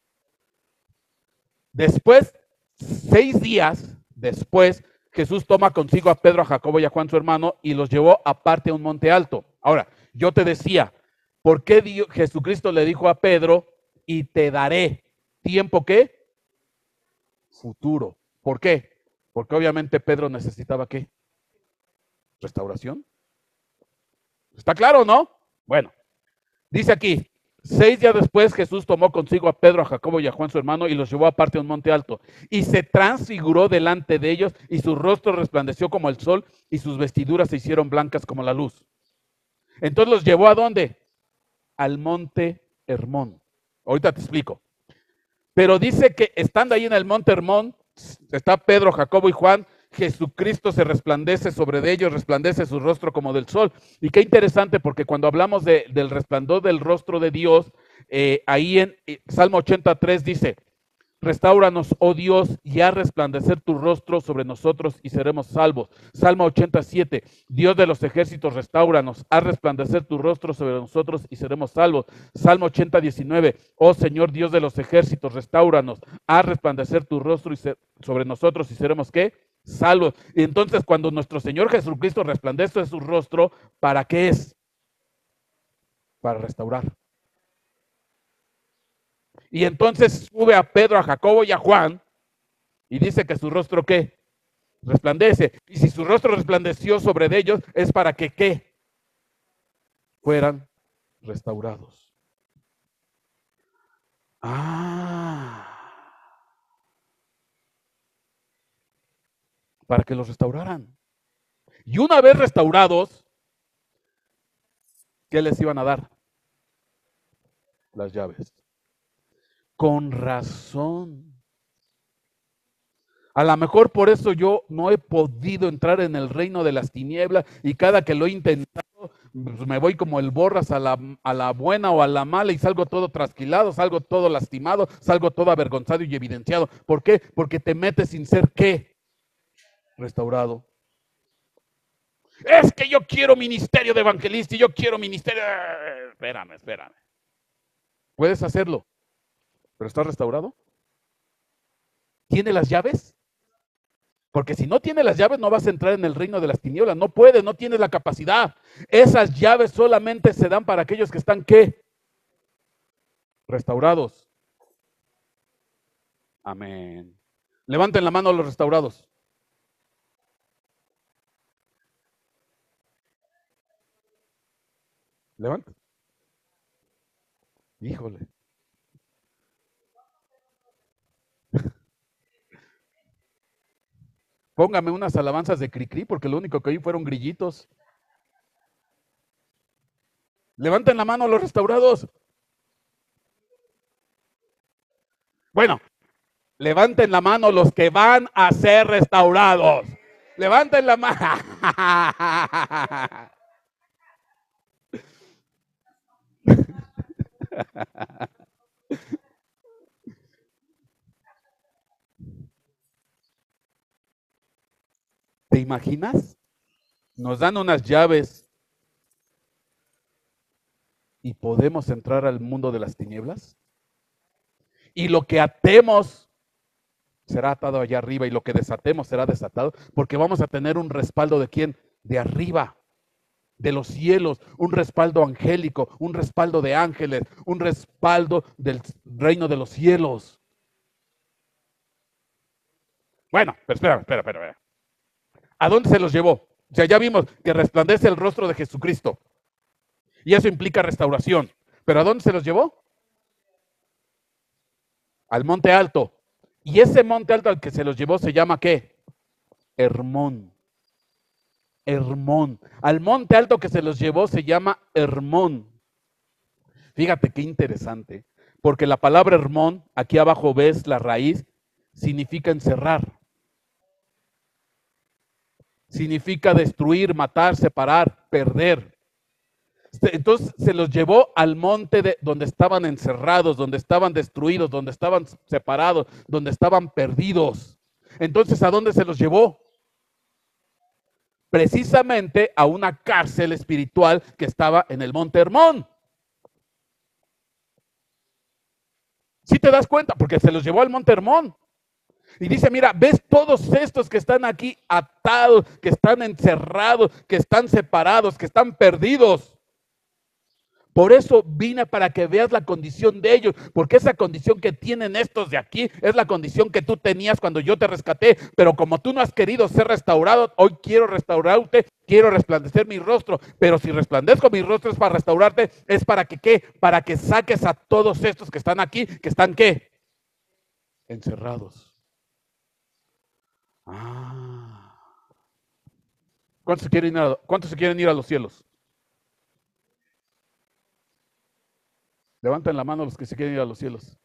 Después, seis días después, Jesús toma consigo a Pedro, a Jacobo y a Juan, su hermano, y los llevó aparte a un monte alto. Ahora, yo te decía, ¿por qué Dios, Jesucristo le dijo a Pedro, y te daré tiempo qué? Futuro. ¿Por qué? Porque obviamente Pedro necesitaba ¿qué? Restauración. ¿Está claro o no? Bueno, dice aquí, seis días después Jesús tomó consigo a Pedro, a Jacobo y a Juan su hermano y los llevó aparte a un monte alto y se transfiguró delante de ellos y su rostro resplandeció como el sol y sus vestiduras se hicieron blancas como la luz. Entonces los llevó ¿a dónde? Al monte Hermón. Ahorita te explico. Pero dice que estando ahí en el monte Hermón, está Pedro, Jacobo y Juan, Jesucristo se resplandece sobre ellos, resplandece su rostro como del sol. Y qué interesante, porque cuando hablamos de, del resplandor del rostro de Dios, eh, ahí en eh, Salmo ochenta y tres dice, restáuranos, oh Dios, y haz resplandecer tu rostro sobre nosotros y seremos salvos. Salmo ochenta y siete, Dios de los ejércitos, restáuranos, haz resplandecer tu rostro sobre nosotros y seremos salvos. Salmo ochenta, diecinueve, oh Señor Dios de los ejércitos, restáuranos, haz resplandecer tu rostro y ser, sobre nosotros y seremos ¿qué? Salvos. Y entonces cuando nuestro Señor Jesucristo resplandece su rostro, ¿para qué es? Para restaurar. Y entonces sube a Pedro, a Jacobo y a Juan y dice que su rostro ¿qué? Resplandece. Y si su rostro resplandeció sobre ellos, es para que ¿qué? fueran restaurados. Ah, para que los restauraran. Y una vez restaurados, ¿qué les iban a dar? Las llaves. Con razón. A lo mejor por eso yo no he podido entrar en el reino de las tinieblas y cada que lo he intentado, pues me voy como el borras a la, a la buena o a la mala y salgo todo trasquilado, salgo todo lastimado, salgo todo avergonzado y evidenciado. ¿Por qué? Porque te metes sin ser ¿qué? Restaurado. Es que yo quiero ministerio de evangelista y yo quiero ministerio... Espérame, espérame. Puedes hacerlo, pero ¿estás restaurado? ¿Tiene las llaves? Porque si no tiene las llaves no vas a entrar en el reino de las tinieblas. No puedes, no tienes la capacidad. Esas llaves solamente se dan para aquellos que están ¿qué? Restaurados. Amén. Levanten la mano los restaurados. Levanten. Híjole. Póngame unas alabanzas de Cricri, porque lo único que oí fueron grillitos. Levanten la mano los restaurados. Bueno, levanten la mano los que van a ser restaurados. Levanten la mano. ¿Te imaginas? Nos dan unas llaves y podemos entrar al mundo de las tinieblas. Y lo que atemos será atado allá arriba y lo que desatemos será desatado, porque vamos a tener un respaldo de quién? De arriba, de los cielos, un respaldo angélico, un respaldo de ángeles, un respaldo del reino de los cielos. Bueno, pero espera, espera, espera, espera. ¿A dónde se los llevó? O sea, ya vimos que resplandece el rostro de Jesucristo. Y eso implica restauración. ¿Pero a dónde se los llevó? Al monte alto. Y ese monte alto al que se los llevó se llama ¿qué? Hermón. Hermón. Al monte alto que se los llevó se llama Hermón. Fíjate qué interesante. Porque la palabra Hermón, aquí abajo ves la raíz, significa encerrar. Significa destruir, matar, separar, perder. Entonces se los llevó al monte de, donde estaban encerrados, donde estaban destruidos, donde estaban separados, donde estaban perdidos. Entonces, ¿a dónde se los llevó? Precisamente a una cárcel espiritual que estaba en el monte Hermón. ¿Sí te das cuenta? Porque se los llevó al monte Hermón. Y dice, mira, ves todos estos que están aquí atados, que están encerrados, que están separados, que están perdidos. Por eso vine para que veas la condición de ellos, porque esa condición que tienen estos de aquí es la condición que tú tenías cuando yo te rescaté, pero como tú no has querido ser restaurado, hoy quiero restaurarte, quiero resplandecer mi rostro, pero si resplandezco mi rostro es para restaurarte, es para que ¿qué? Para que saques a todos estos que están aquí, que están ¿qué? Encerrados. Ah. ¿Cuántos se quieren ir a, cuántos se quieren ir a los cielos? Levanten la mano los que se quieren ir a los cielos.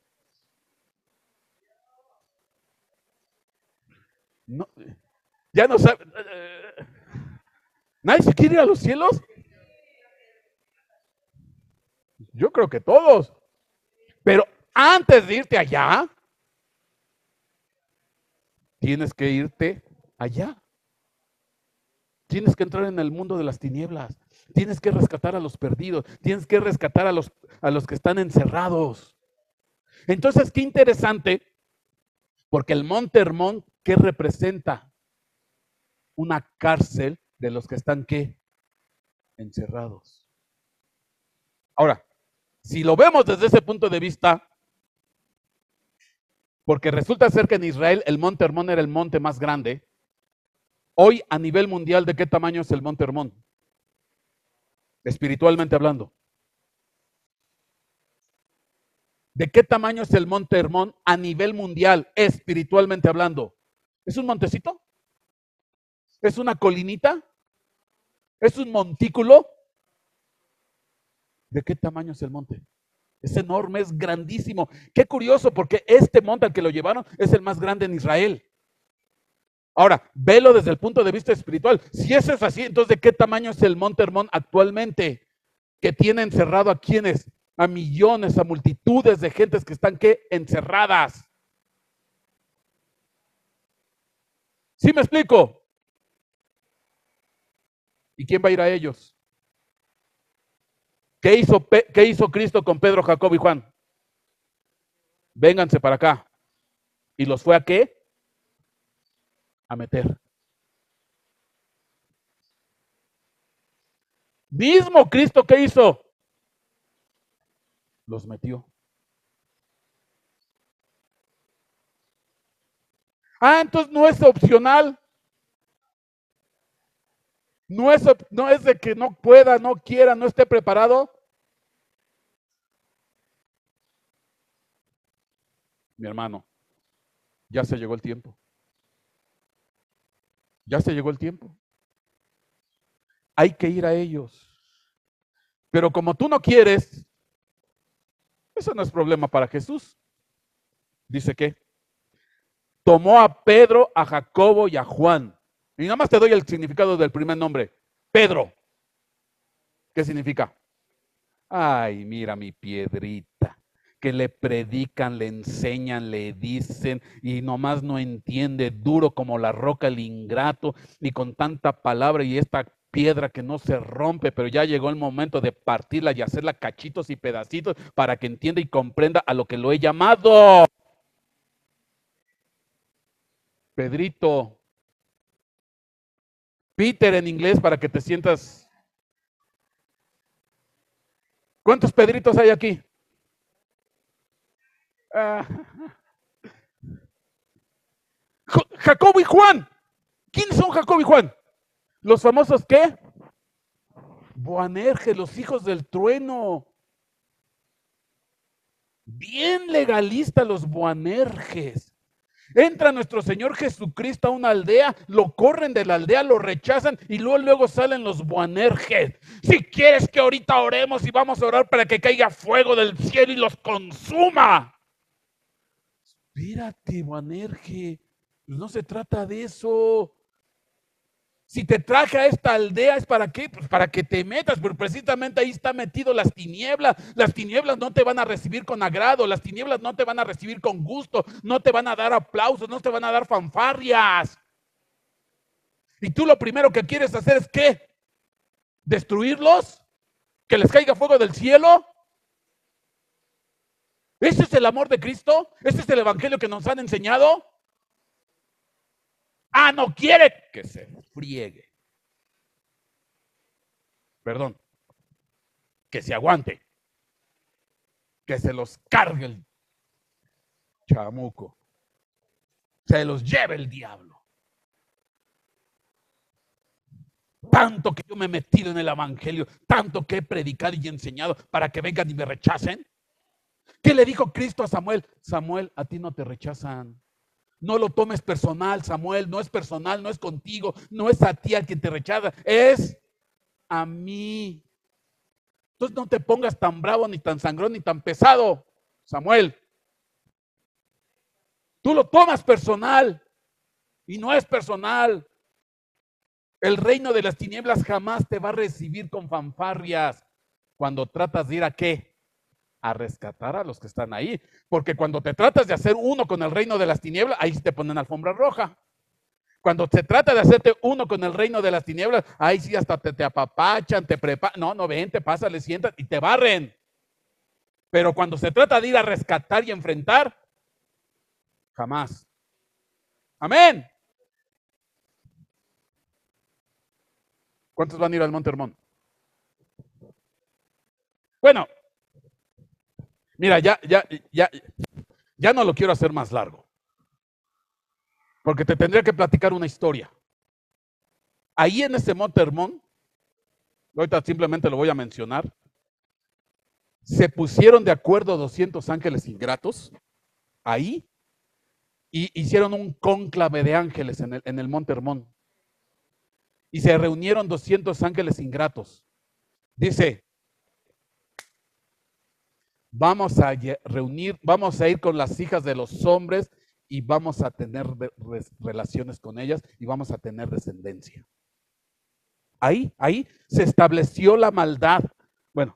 No, ya no saben. ¿Nadie se quiere ir a los cielos? Yo creo que todos. Pero antes de irte allá, tienes que irte allá. Tienes que entrar en el mundo de las tinieblas. Tienes que rescatar a los perdidos. Tienes que rescatar a los, a los que están encerrados. Entonces, qué interesante, porque el monte Hermón, ¿qué representa? Una cárcel de los que están, ¿qué? Encerrados. Ahora, si lo vemos desde ese punto de vista, porque resulta ser que en Israel el monte Hermón era el monte más grande. Hoy, a nivel mundial, ¿de qué tamaño es el monte Hermón? espiritualmente hablando. ¿De qué tamaño es el monte Hermón a nivel mundial, espiritualmente hablando? ¿Es un montecito? ¿Es una colinita? ¿Es un montículo? ¿De qué tamaño es el monte? Es enorme, es grandísimo. Qué curioso, porque este monte al que lo llevaron es el más grande en Israel. Ahora, velo desde el punto de vista espiritual. Si eso es así, entonces ¿de qué tamaño es el monte Hermón actualmente? Que tiene encerrado a quienes, a millones, a multitudes de gentes que están ¿qué? Encerradas. ¿Sí me explico? ¿Y quién va a ir a ellos? ¿Qué hizo, qué hizo Cristo con Pedro, Jacobo y Juan? Vénganse para acá. ¿Y los fue a qué? A meter. Mismo Cristo, ¿qué hizo? Los metió. Ah, entonces no es opcional. No es, no es de que no pueda, no quiera, no esté preparado. Mi hermano, ya se llegó el tiempo. Ya se llegó el tiempo. Hay que ir a ellos. Pero como tú no quieres, eso no es problema para Jesús. Dice que tomó a Pedro, a Jacobo y a Juan. Y nada más te doy el significado del primer nombre. Pedro. ¿Qué significa? Ay, mira mi piedrita. Que le predican, le enseñan, le dicen y nomás no entiende, duro como la roca el ingrato y con tanta palabra y esta piedra que no se rompe, pero ya llegó el momento de partirla y hacerla cachitos y pedacitos para que entienda y comprenda a lo que lo he llamado. Pedrito. Peter en inglés para que te sientas. ¿Cuántos Pedritos hay aquí? Ah. Jacobo y Juan. ¿Quiénes son Jacobo y Juan? Los famosos ¿qué? Boanerges, los hijos del trueno. Bien legalistas los Boanerges. Entra nuestro Señor Jesucristo a una aldea, lo corren de la aldea, lo rechazan y luego, luego salen los Boanerges. Si quieres que ahorita oremos y vamos a orar para que caiga fuego del cielo y los consuma. Espérate, Boanerges, no se trata de eso. Si te traje a esta aldea es para qué, pues para que te metas, pero precisamente ahí está metido las tinieblas. Las tinieblas no te van a recibir con agrado, las tinieblas no te van a recibir con gusto, no te van a dar aplausos, no te van a dar fanfarrias. Y tú lo primero que quieres hacer es ¿qué? ¿Destruirlos? ¿Que les caiga fuego del cielo? ¿Ese es el amor de Cristo? ¿Ese es el evangelio que nos han enseñado? Ah, no quiere que se friegue. Perdón. Que se aguante. Que se los cargue el chamuco. Se los lleve el diablo. Tanto que yo me he metido en el evangelio, tanto que he predicado y enseñado para que vengan y me rechacen. ¿Qué le dijo Cristo a Samuel? Samuel, a ti no te rechazan. No lo tomes personal, Samuel, no es personal, no es contigo, no es a ti al que te rechaza, es a mí. Entonces no te pongas tan bravo, ni tan sangrón, ni tan pesado, Samuel. Tú lo tomas personal y no es personal. El reino de las tinieblas jamás te va a recibir con fanfarrias cuando tratas de ir a qué? A rescatar a los que están ahí. Porque cuando te tratas de hacer uno con el reino de las tinieblas, ahí te ponen alfombra roja. Cuando se trata de hacerte uno con el reino de las tinieblas, ahí sí hasta te, te apapachan, te preparan. No, no, vente, pásale, sientas y te barren. Pero cuando se trata de ir a rescatar y enfrentar, jamás. Amén. ¿Cuántos van a ir al Monte Hermón? Bueno, mira, ya, ya, ya, ya no lo quiero hacer más largo. Porque te tendría que platicar una historia. Ahí en ese Monte Hermón ahorita simplemente lo voy a mencionar. Se pusieron de acuerdo doscientos ángeles ingratos ahí y hicieron un cónclave de ángeles en el, en el monte Hermón. Y se reunieron doscientos ángeles ingratos. Dice, vamos a reunir, vamos a ir con las hijas de los hombres y vamos a tener relaciones con ellas y vamos a tener descendencia. Ahí, ahí se estableció la maldad. Bueno,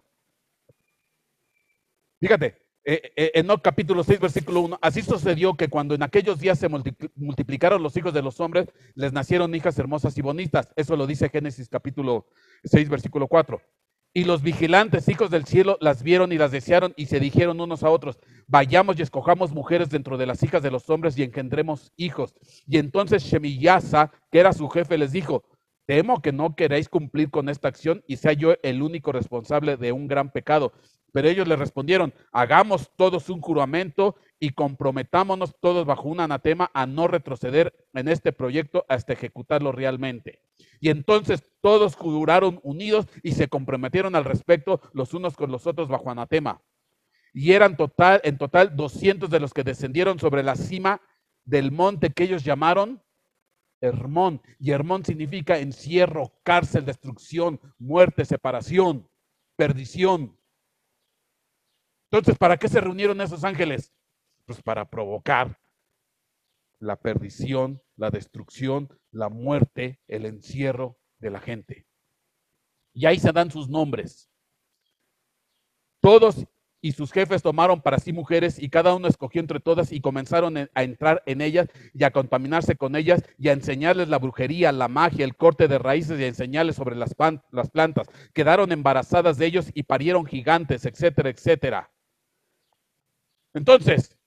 fíjate, eh, eh, Enoc capítulo seis, versículo uno, así sucedió que cuando en aquellos días se multiplicaron los hijos de los hombres, les nacieron hijas hermosas y bonitas. Eso lo dice Génesis capítulo seis, versículo cuatro. Y los vigilantes, hijos del cielo, las vieron y las desearon y se dijeron unos a otros, vayamos y escojamos mujeres dentro de las hijas de los hombres y engendremos hijos. Y entonces Shemiyasa, que era su jefe, les dijo, temo que no queréis cumplir con esta acción y sea yo el único responsable de un gran pecado. Pero ellos le respondieron, hagamos todos un juramento y comprometámonos todos bajo un anatema a no retroceder en este proyecto hasta ejecutarlo realmente. Y entonces todos juraron unidos y se comprometieron al respecto los unos con los otros bajo anatema. Y eran total, en total doscientos de los que descendieron sobre la cima del monte que ellos llamaron Hermón. Y Hermón significa encierro, cárcel, destrucción, muerte, separación, perdición. Entonces, ¿para qué se reunieron esos ángeles? Pues para provocar la perdición, la destrucción, la muerte, el encierro de la gente. Y ahí se dan sus nombres. Todos y sus jefes tomaron para sí mujeres y cada uno escogió entre todas y comenzaron a entrar en ellas y a contaminarse con ellas y a enseñarles la brujería, la magia, el corte de raíces y a enseñarles sobre las, las plantas. Quedaron embarazadas de ellos y parieron gigantes, etcétera, etcétera. Entonces,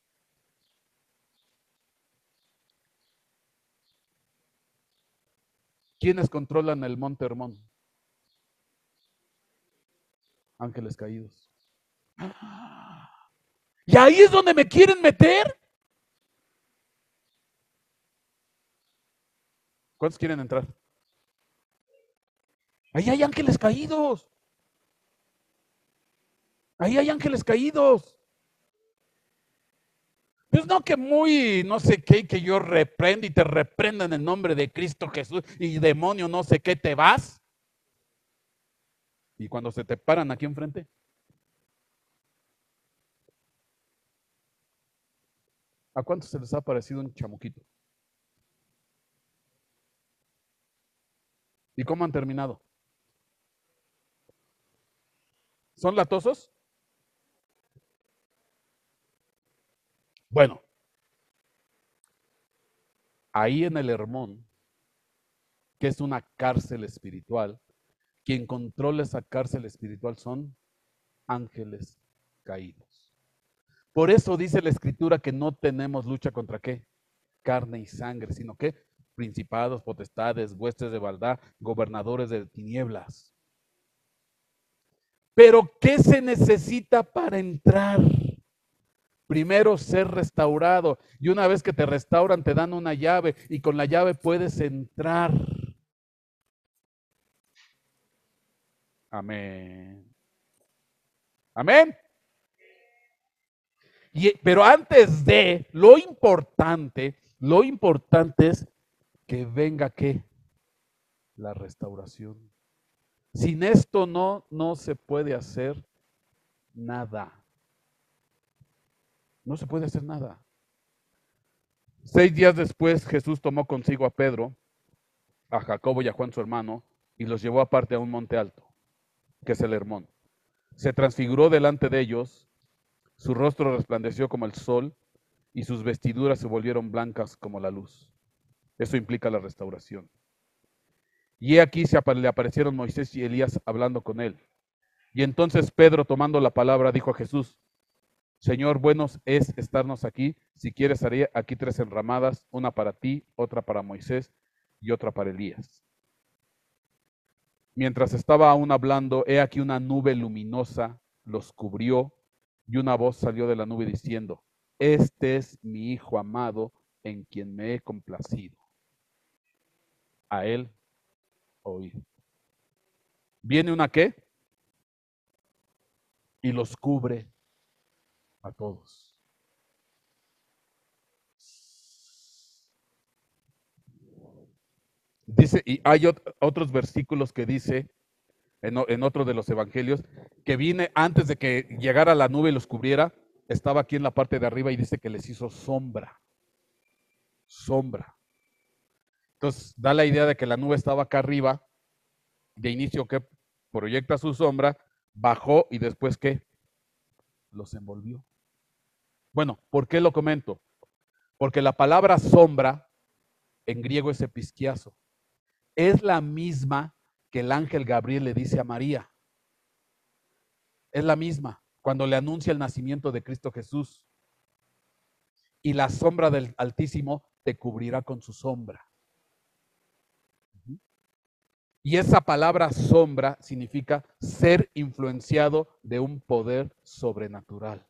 ¿quiénes controlan el monte Hermón? Ángeles caídos. Y ahí es donde me quieren meter. ¿Cuántos quieren entrar? Ahí hay ángeles caídos. Ahí hay ángeles caídos. Pues no que muy, no sé qué, que yo reprendo y te reprenda en el nombre de Cristo Jesús y demonio no sé qué, te vas. Y cuando se te paran aquí enfrente, ¿a cuántos se les ha parecido un chamuquito? ¿Y cómo han terminado? ¿Son latosos? Bueno, ahí en el Hermón, que es una cárcel espiritual, quien controla esa cárcel espiritual son ángeles caídos. Por eso dice la Escritura que no tenemos lucha contra qué, carne y sangre, sino que principados, potestades, huestes de maldad, gobernadores de tinieblas. Pero ¿qué se necesita para entrar? Primero ser restaurado, y una vez que te restauran te dan una llave y con la llave puedes entrar. Amén. Amén. Y, pero antes de, lo importante, lo importante es que venga ¿qué? La restauración. Sin esto no, no se puede hacer nada. No se puede hacer nada. Seis días después Jesús tomó consigo a Pedro, a Jacobo y a Juan su hermano, y los llevó aparte a un monte alto, que es el Hermón. Se transfiguró delante de ellos, su rostro resplandeció como el sol, y sus vestiduras se volvieron blancas como la luz. Eso implica la restauración. Y aquí se le aparecieron Moisés y Elías hablando con él. Y entonces Pedro, tomando la palabra, dijo a Jesús, Señor, buenos es estarnos aquí. Si quieres, haré aquí tres enramadas, una para ti, otra para Moisés y otra para Elías. Mientras estaba aún hablando, he aquí una nube luminosa los cubrió y una voz salió de la nube diciendo, este es mi Hijo amado en quien me he complacido. A él oír. Viene una ¿qué? Y los cubre a todos. Dice, y hay ot- otros versículos que dice, en, o- en otro de los evangelios, que viene antes de que llegara la nube y los cubriera, estaba aquí en la parte de arriba y dice que les hizo sombra. Sombra. Entonces, da la idea de que la nube estaba acá arriba, de inicio que proyecta su sombra, bajó y después ¿qué? Los envolvió. Bueno, ¿por qué lo comento? Porque la palabra sombra en griego es episquiazo. Es la misma que el ángel Gabriel le dice a María. Es la misma cuando le anuncia el nacimiento de Cristo Jesús. Y la sombra del Altísimo te cubrirá con su sombra. Y esa palabra sombra significa ser influenciado de un poder sobrenatural.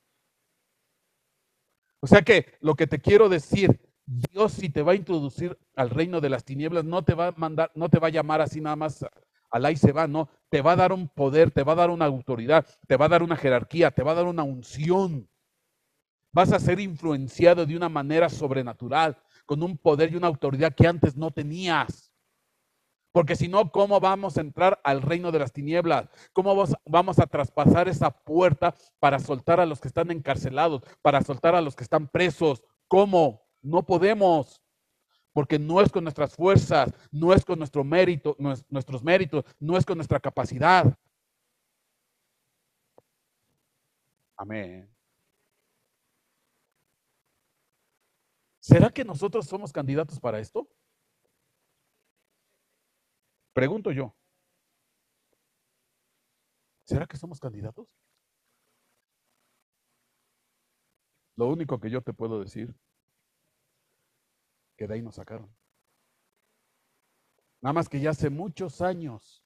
O sea que lo que te quiero decir, Dios si te va a introducir al reino de las tinieblas, no te va a mandar, no te va a llamar así nada más al ahí se va, no, te va a dar un poder, te va a dar una autoridad, te va a dar una jerarquía, te va a dar una unción. Vas a ser influenciado de una manera sobrenatural, con un poder y una autoridad que antes no tenías. Porque si no, ¿cómo vamos a entrar al reino de las tinieblas? ¿Cómo vamos a traspasar esa puerta para soltar a los que están encarcelados, para soltar a los que están presos? ¿Cómo? No podemos, porque no es con nuestras fuerzas, no es con nuestro mérito, nuestros méritos, no es con nuestra capacidad. Amén. ¿Será que nosotros somos candidatos para esto? Pregunto yo. ¿Será que somos candidatos? Lo único que yo te puedo decir, que de ahí nos sacaron. Nada más que ya hace muchos años,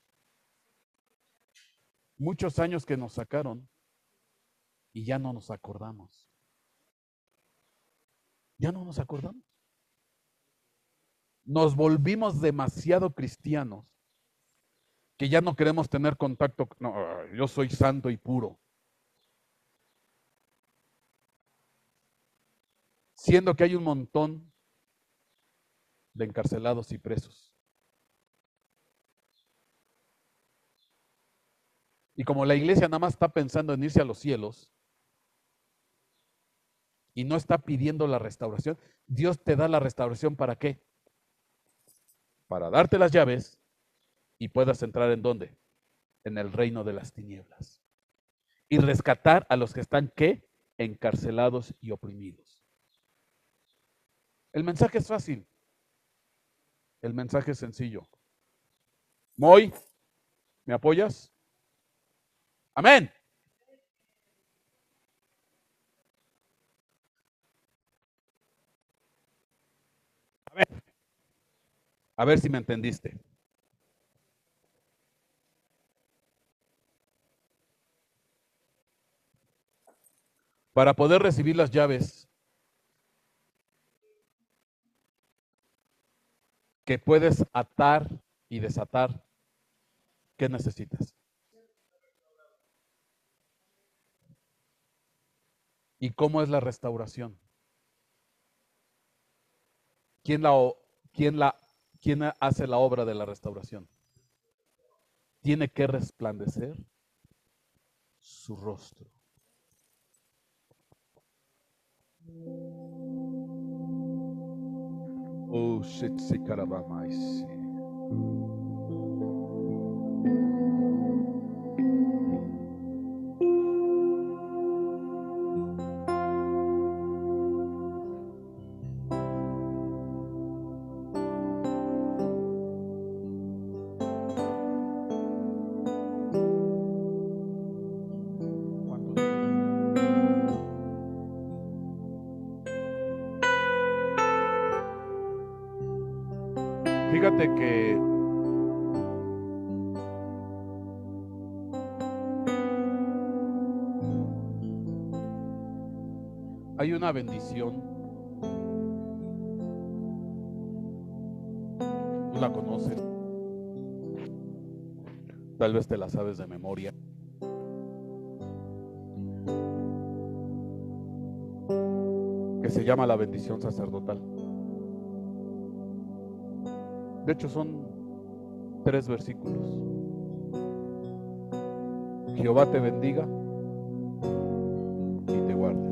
muchos años que nos sacaron y ya no nos acordamos. Ya no nos acordamos. Nos volvimos demasiado cristianos que ya no queremos tener contacto. No, yo soy santo y puro. Siendo que hay un montón de encarcelados y presos. Y como la iglesia nada más está pensando en irse a los cielos y no está pidiendo la restauración, Dios te da la restauración ¿para qué? Para darte las llaves y puedas entrar en ¿dónde? En el reino de las tinieblas. Y rescatar a los que están ¿qué? Encarcelados y oprimidos. El mensaje es fácil. El mensaje es sencillo. Moy, ¿me apoyas? Amén. A ver, a ver si me entendiste. Para poder recibir las llaves que puedes atar y desatar, ¿qué necesitas? ¿Y cómo es la restauración? ¿Quién la, quién la, quién hace la obra de la restauración? Tiene que resplandecer su rostro. Oh, shit, sí, carabama, sí. Fíjate que hay una bendición, tú la conoces, Tal vez te la sabes de memoria. Que se llama la bendición sacerdotal. De hecho, son tres versículos. Jehová te bendiga y te guarde.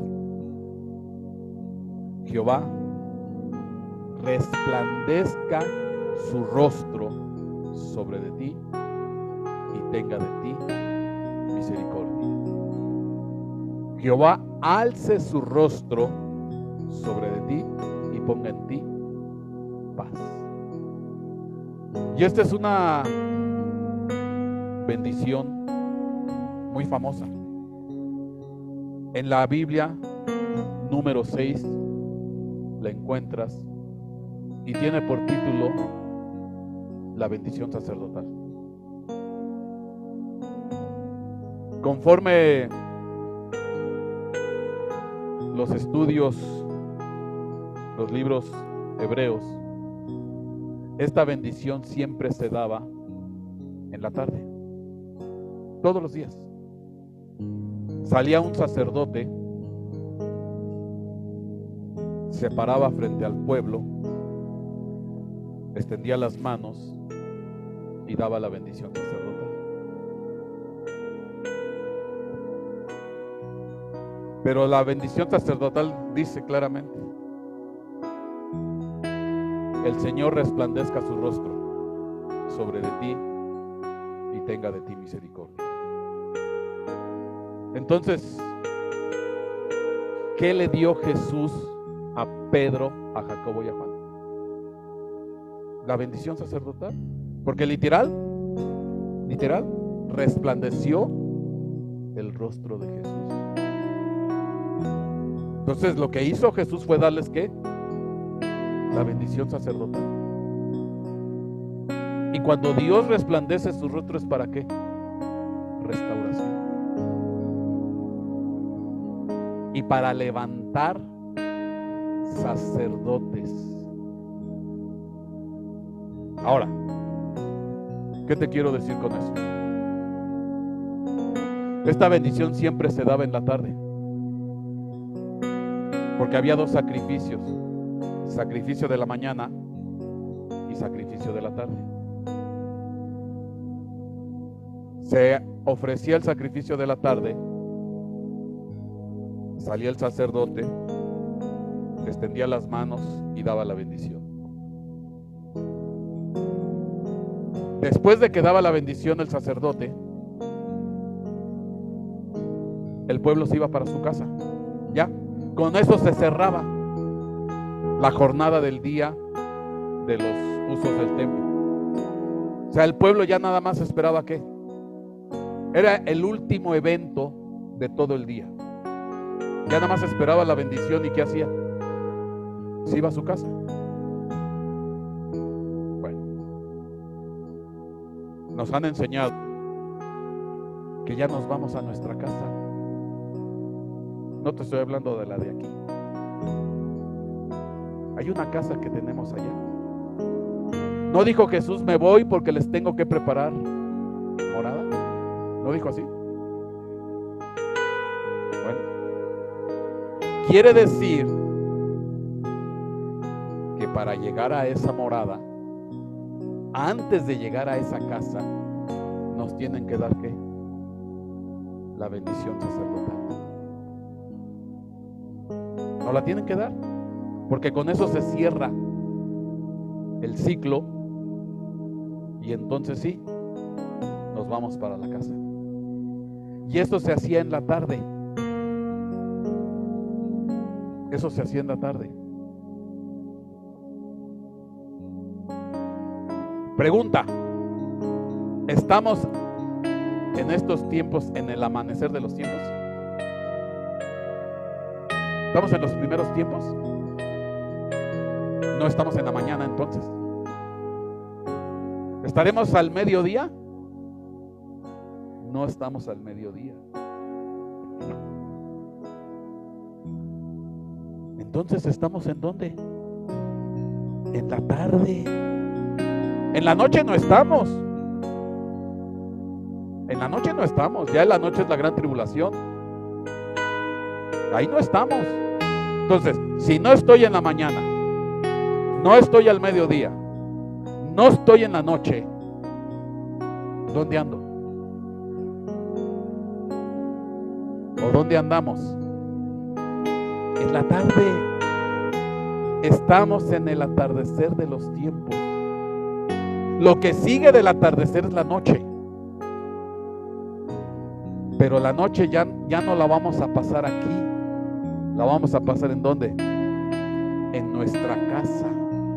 Jehová resplandezca su rostro sobre de ti y tenga de ti misericordia. Jehová alce su rostro sobre de ti y ponga en ti paz. Y esta es una bendición muy famosa. En la Biblia, número seis, la encuentras y tiene por título la bendición sacerdotal. Conforme los estudios, los libros hebreos, esta bendición siempre se daba en la tarde, todos los días. Salía un sacerdote, se paraba frente al pueblo, extendía las manos y daba la bendición sacerdotal. Pero la bendición sacerdotal dice claramente: el Señor resplandezca su rostro sobre de ti y tenga de ti misericordia. Entonces, ¿qué le dio Jesús a Pedro, a Jacobo y a Juan? La bendición sacerdotal. Porque literal, literal, resplandeció el rostro de Jesús. Entonces, lo que hizo Jesús fue darles, ¿qué? La bendición sacerdotal. Y cuando Dios resplandece su rostro, ¿es para qué? Restauración. Y para levantar sacerdotes. Ahora, ¿qué te quiero decir con eso? Esta bendición siempre se daba en la tarde, porque había dos sacrificios: sacrificio de la mañana y sacrificio de la tarde. Se ofrecía el sacrificio de la tarde, salía el sacerdote, extendía las manos y daba la bendición. Después de que daba la bendición el sacerdote, el pueblo se iba para su casa. Ya, con eso se cerraba la jornada del día de los usos del templo. O sea, el pueblo ya nada más esperaba ¿qué? Era el último evento de todo el día. Ya nada más esperaba la bendición. ¿Y qué hacía? Se iba a su casa. Bueno, nos han enseñado que ya nos vamos a nuestra casa. No te estoy hablando de la de aquí. Hay una casa que tenemos allá. No dijo Jesús: me voy porque les tengo que preparar morada. ¿No dijo así? Bueno, quiere decir que para llegar a esa morada, antes de llegar a esa casa, nos tienen que dar ¿qué? La bendición sacerdotal. Nos la tienen que dar, porque con eso se cierra el ciclo y entonces sí, nos vamos para la casa. Y esto se hacía en la tarde. Eso se hacía en la tarde. Pregunta: ¿estamos en estos tiempos en el amanecer de los tiempos? ¿Estamos en los primeros tiempos? No estamos en la mañana entonces. ¿Estaremos al mediodía? No estamos al mediodía. Entonces, ¿estamos en dónde? En la tarde. En la noche no estamos. En la noche no estamos, ya en la noche es la gran tribulación. Ahí no estamos. Entonces, si no estoy en la mañana, no estoy al mediodía, no estoy en la noche, ¿dónde ando? ¿O dónde andamos? En la tarde. Estamos en el atardecer de los tiempos. Lo que sigue del atardecer es la noche. Pero la noche ya, ya no la vamos a pasar aquí. La vamos a pasar ¿en dónde? En nuestra casa.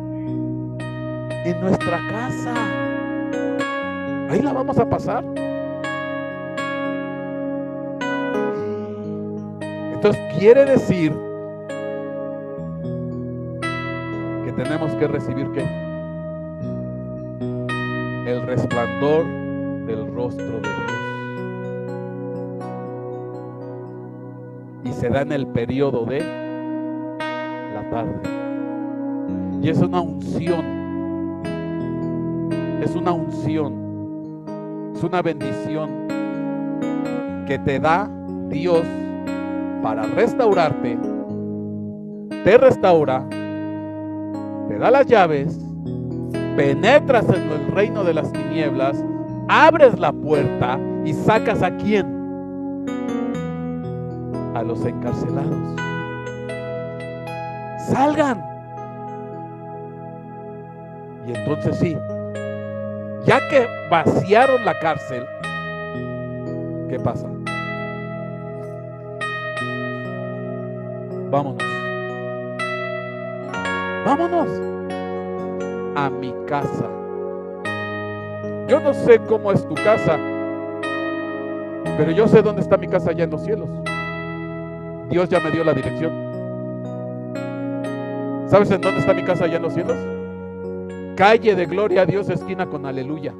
En nuestra casa. Ahí la vamos a pasar. Entonces quiere decir que tenemos que recibir ¿qué? El resplandor del rostro de Dios. Y se da en el periodo de la tarde. Y es una unción. Es una unción. Es una bendición que te da Dios para restaurarte. Te restaura, te da las llaves, penetras en el reino de las tinieblas, abres la puerta y sacas ¿a quién? A los encarcelados. Salgan. Y entonces sí, ya que vaciaron la cárcel, ¿qué pasa? Vámonos. Vámonos a mi casa. Yo no sé cómo es tu casa, pero yo sé dónde está mi casa allá en los cielos. Dios ya me dio la dirección. ¿Sabes en dónde está mi casa allá en los cielos? Calle de Gloria a Dios, esquina con Aleluya.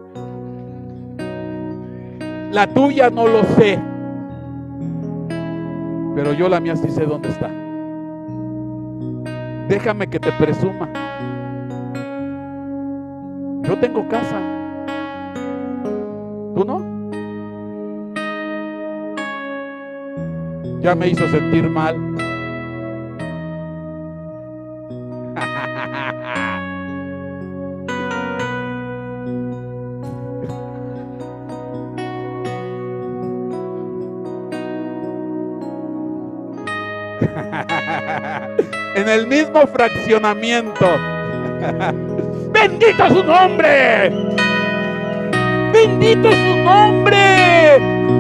La tuya no lo sé, pero yo la mía sí sé dónde está. Déjame que te presuma. Yo tengo casa. ¿Tú no? Ya me hizo sentir mal. En el mismo fraccionamiento. ¡Bendito su nombre! ¡Bendito su nombre!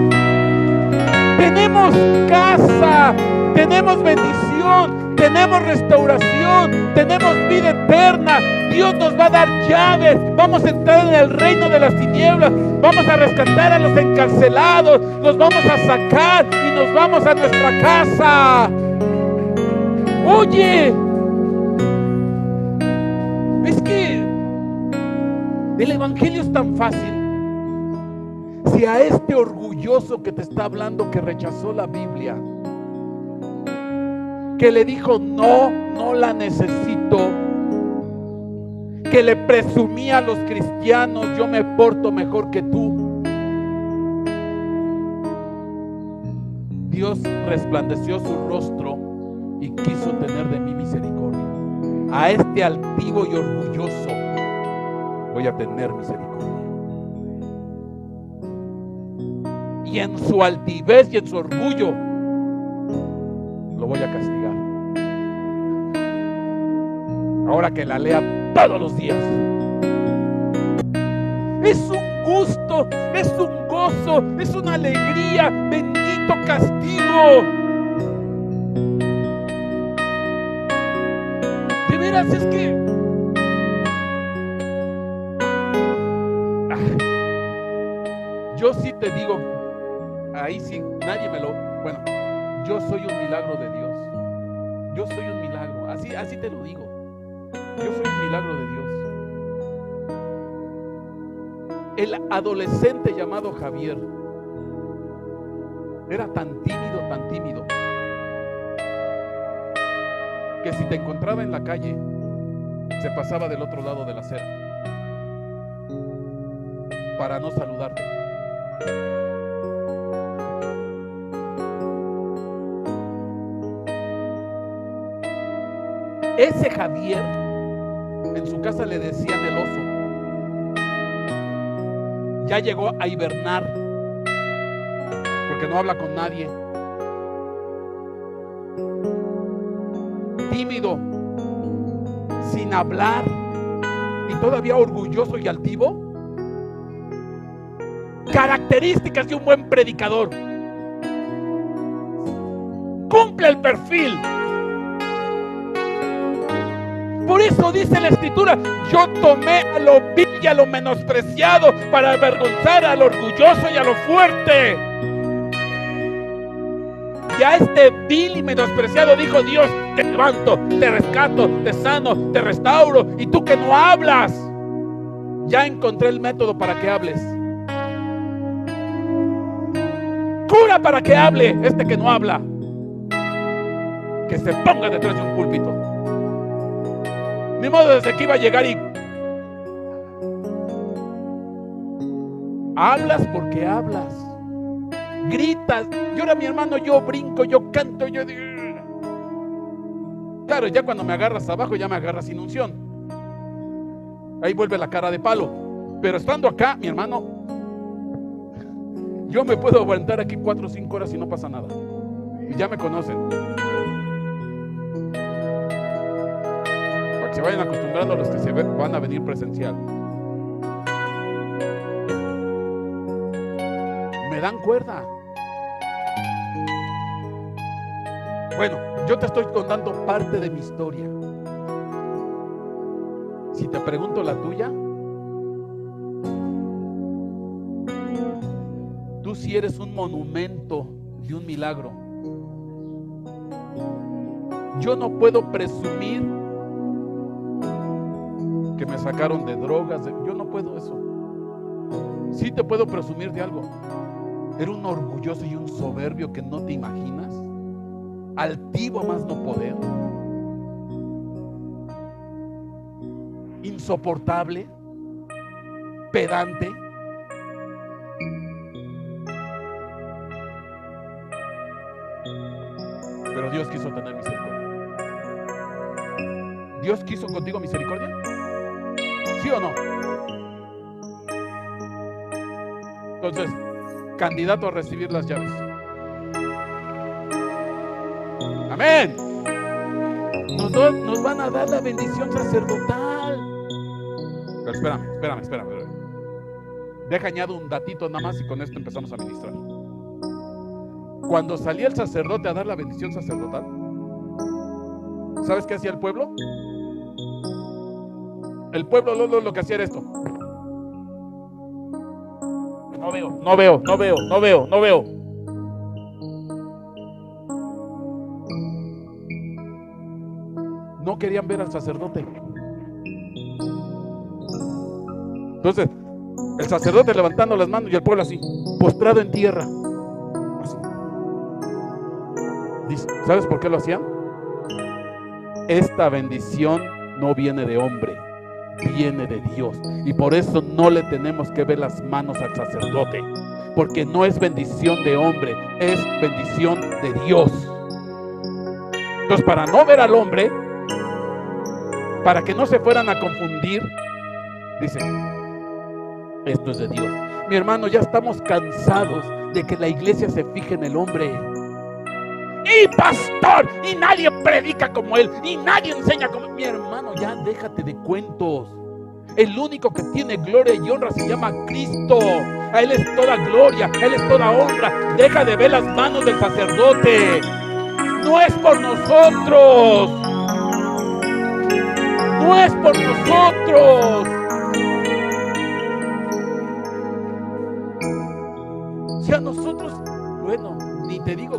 Tenemos casa, tenemos bendición, tenemos restauración, tenemos vida eterna. Dios nos va a dar llaves. Vamos a entrar en el reino de las tinieblas. Vamos a rescatar a los encarcelados. Los vamos a sacar y nos vamos a nuestra casa. Oye, es que el evangelio es tan fácil. Si a este orgulloso que te está hablando, que rechazó la Biblia, que le dijo no, no la necesito, que le presumía a los cristianos, yo me porto mejor que tú, Dios resplandeció su rostro y quiso tener de mí misericordia. A este altivo y orgulloso voy a tener misericordia. Y en su altivez y en su orgullo lo voy a castigar. Ahora que la lea todos los días. Es un gusto, es un gozo, es una alegría. Bendito castigo. De veras, es que yo sí te digo, ahí sí, nadie me lo... Bueno, yo soy un milagro de Dios. Yo soy un milagro, así, así te lo digo. Yo soy un milagro de Dios. El adolescente llamado Javier era tan tímido, tan tímido, que si te encontraba en la calle, se pasaba del otro lado de la acera para no saludarte. Ese Javier, en su casa le decían el oso. Ya llegó a hibernar porque no habla con nadie. Tímido, sin hablar y todavía orgulloso y altivo. Características de un buen predicador. Cumple el perfil. Por eso dice la Escritura: yo tomé a lo vil y a lo menospreciado para avergonzar al orgulloso y a lo fuerte. Y a este vil y menospreciado dijo Dios: te levanto, te rescato, te sano, te restauro. Y tú que no hablas, ya encontré el método para que hables. Cura para que hable este que no habla. Que se ponga detrás de un púlpito. Ni modo desde que iba a llegar y hablas porque hablas, gritas, llora mi hermano, yo brinco, yo canto, yo digo. Claro, ya cuando me agarras abajo ya me agarras sin unción. Ahí vuelve la cara de palo. Pero estando acá, mi hermano, yo me puedo aguantar aquí cuatro o cinco horas y no pasa nada. Y ya me conocen. Se vayan acostumbrando a los que se van a venir presencial. Me dan cuerda. Bueno, yo te estoy contando parte de mi historia. Si te pregunto la tuya, tú sí eres un monumento de un milagro. Yo no puedo presumir que me sacaron de drogas, de... yo no puedo eso. Sí te puedo presumir de algo. Era un orgulloso y un soberbio que no te imaginas, altivo a más no poder, insoportable, pedante. Pero Dios quiso tener misericordia. ¿Dios quiso contigo misericordia? ¿Sí o no? Entonces, candidato a recibir las llaves. Amén. Nos, do, nos van a dar la bendición sacerdotal. Pero espérame, espérame, espérame. Deja añado un datito nada más y con esto empezamos a ministrar. Cuando salía el sacerdote a dar la bendición sacerdotal, ¿sabes qué hacía el pueblo? El pueblo lo, lo, lo que hacía era esto. No veo, no veo, no veo, no veo, no veo. No querían ver al sacerdote. Entonces, el sacerdote levantando las manos y el pueblo así, postrado en tierra. Así. Dice, ¿sabes por qué lo hacían? Esta bendición no viene de hombre, viene de Dios. Y por eso no le tenemos que ver las manos al sacerdote, porque no es bendición de hombre, es bendición de Dios. Entonces, para no ver al hombre, para que no se fueran a confundir, dice, esto es de Dios. Mi hermano, ya estamos cansados de que la iglesia se fije en el hombre. Y pastor, y nadie predica como él, y nadie enseña como él. Mi hermano, ya déjate de cuentos. El único que tiene gloria y honra se llama Cristo. A Él es toda gloria, a Él es toda honra. Deja de ver las manos del sacerdote. No es por nosotros. No es por nosotros. Si a nosotros, bueno, ni te digo,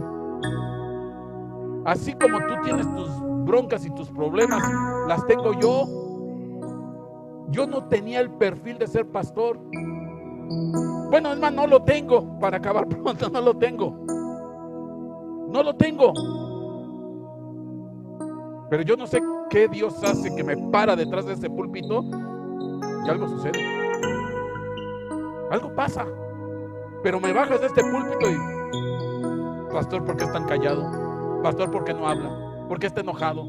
así como tú tienes tus broncas y tus problemas, las tengo yo. Yo no tenía el perfil de ser pastor. Bueno, es más, no lo tengo. Para acabar pronto, no lo tengo. No lo tengo. Pero yo no sé qué Dios hace que me para detrás de ese púlpito y algo sucede. Algo pasa. Pero me bajas de este púlpito y, pastor, ¿por qué es tan callado? Pastor, ¿por qué no habla? ¿Por qué está enojado?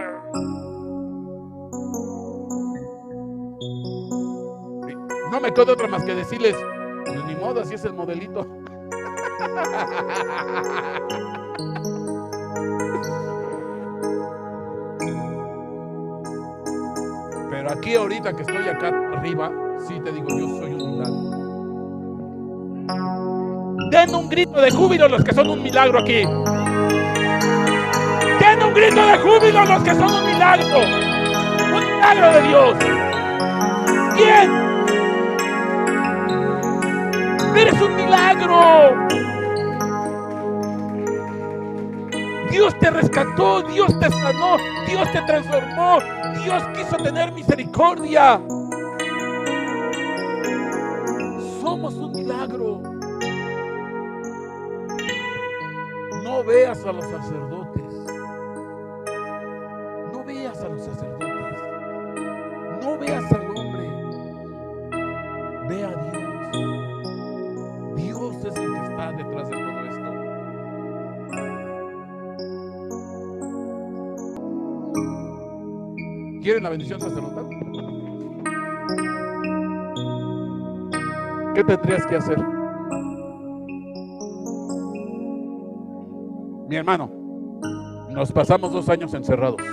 No me queda otra más que decirles, pues ni modo, así es el modelito. Pero aquí ahorita que estoy acá arriba, sí te digo, yo soy un milagro. Den un grito de júbilo los que son un milagro aquí. Den un grito de júbilo los que son un milagro. Un milagro de Dios. ¿Quién? Eres un milagro. Dios te rescató, Dios te sanó, Dios te transformó, Dios quiso tener misericordia. Somos un milagro. No veas a los sacerdotes. No veas a los sacerdotes. No veas al hombre. Ve a Dios. Dios es el que está detrás de todo esto. ¿Quieren la bendición sacerdotal? ¿Qué tendrías que hacer? Mi hermano, nos pasamos dos años encerrados.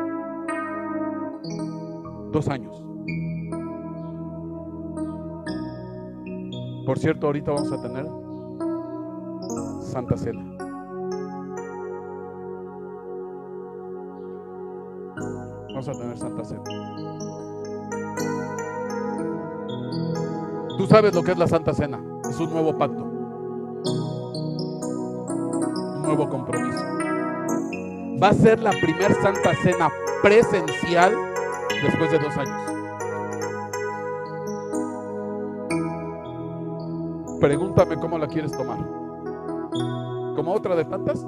Dos años. Por cierto, ahorita vamos a tener Santa Cena. Vamos a tener Santa Cena. Tú sabes lo que es la Santa Cena. Es un nuevo pacto. Un nuevo compromiso. Va a ser la primer Santa Cena presencial después de dos años. Pregúntame cómo la quieres tomar. ¿Como otra de tantas?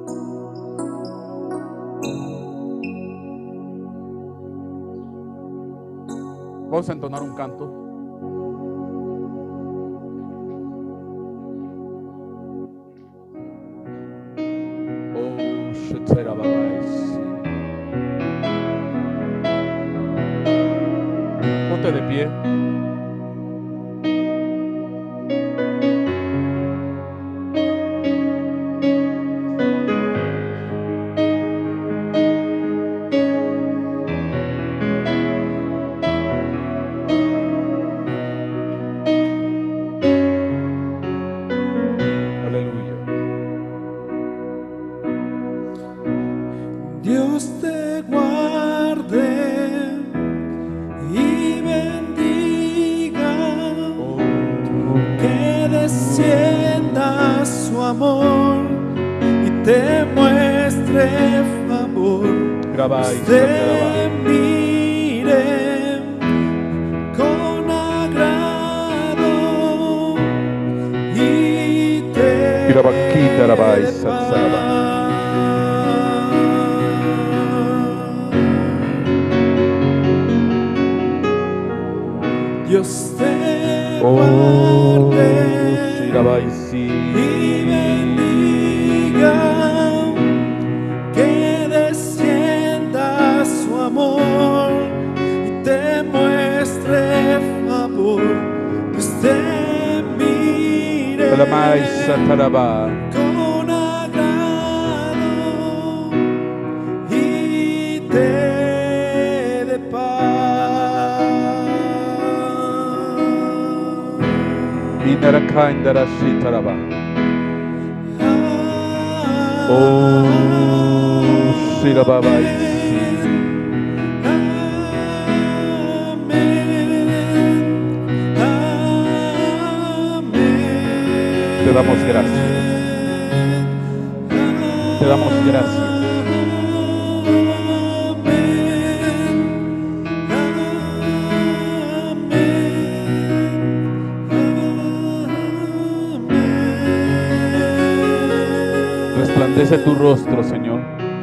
Vamos a entonar un canto. Oh, Shetera Babais. Ponte de pie. Te mire con agrado y te Dios te guarde y bendiga, que descienda su amor y te muestre favor, Dios te mire con agrado y te dé paz. Oh, Shirababai. Te damos gracias. Te damos gracias. Resplandece tu rostro, Señor.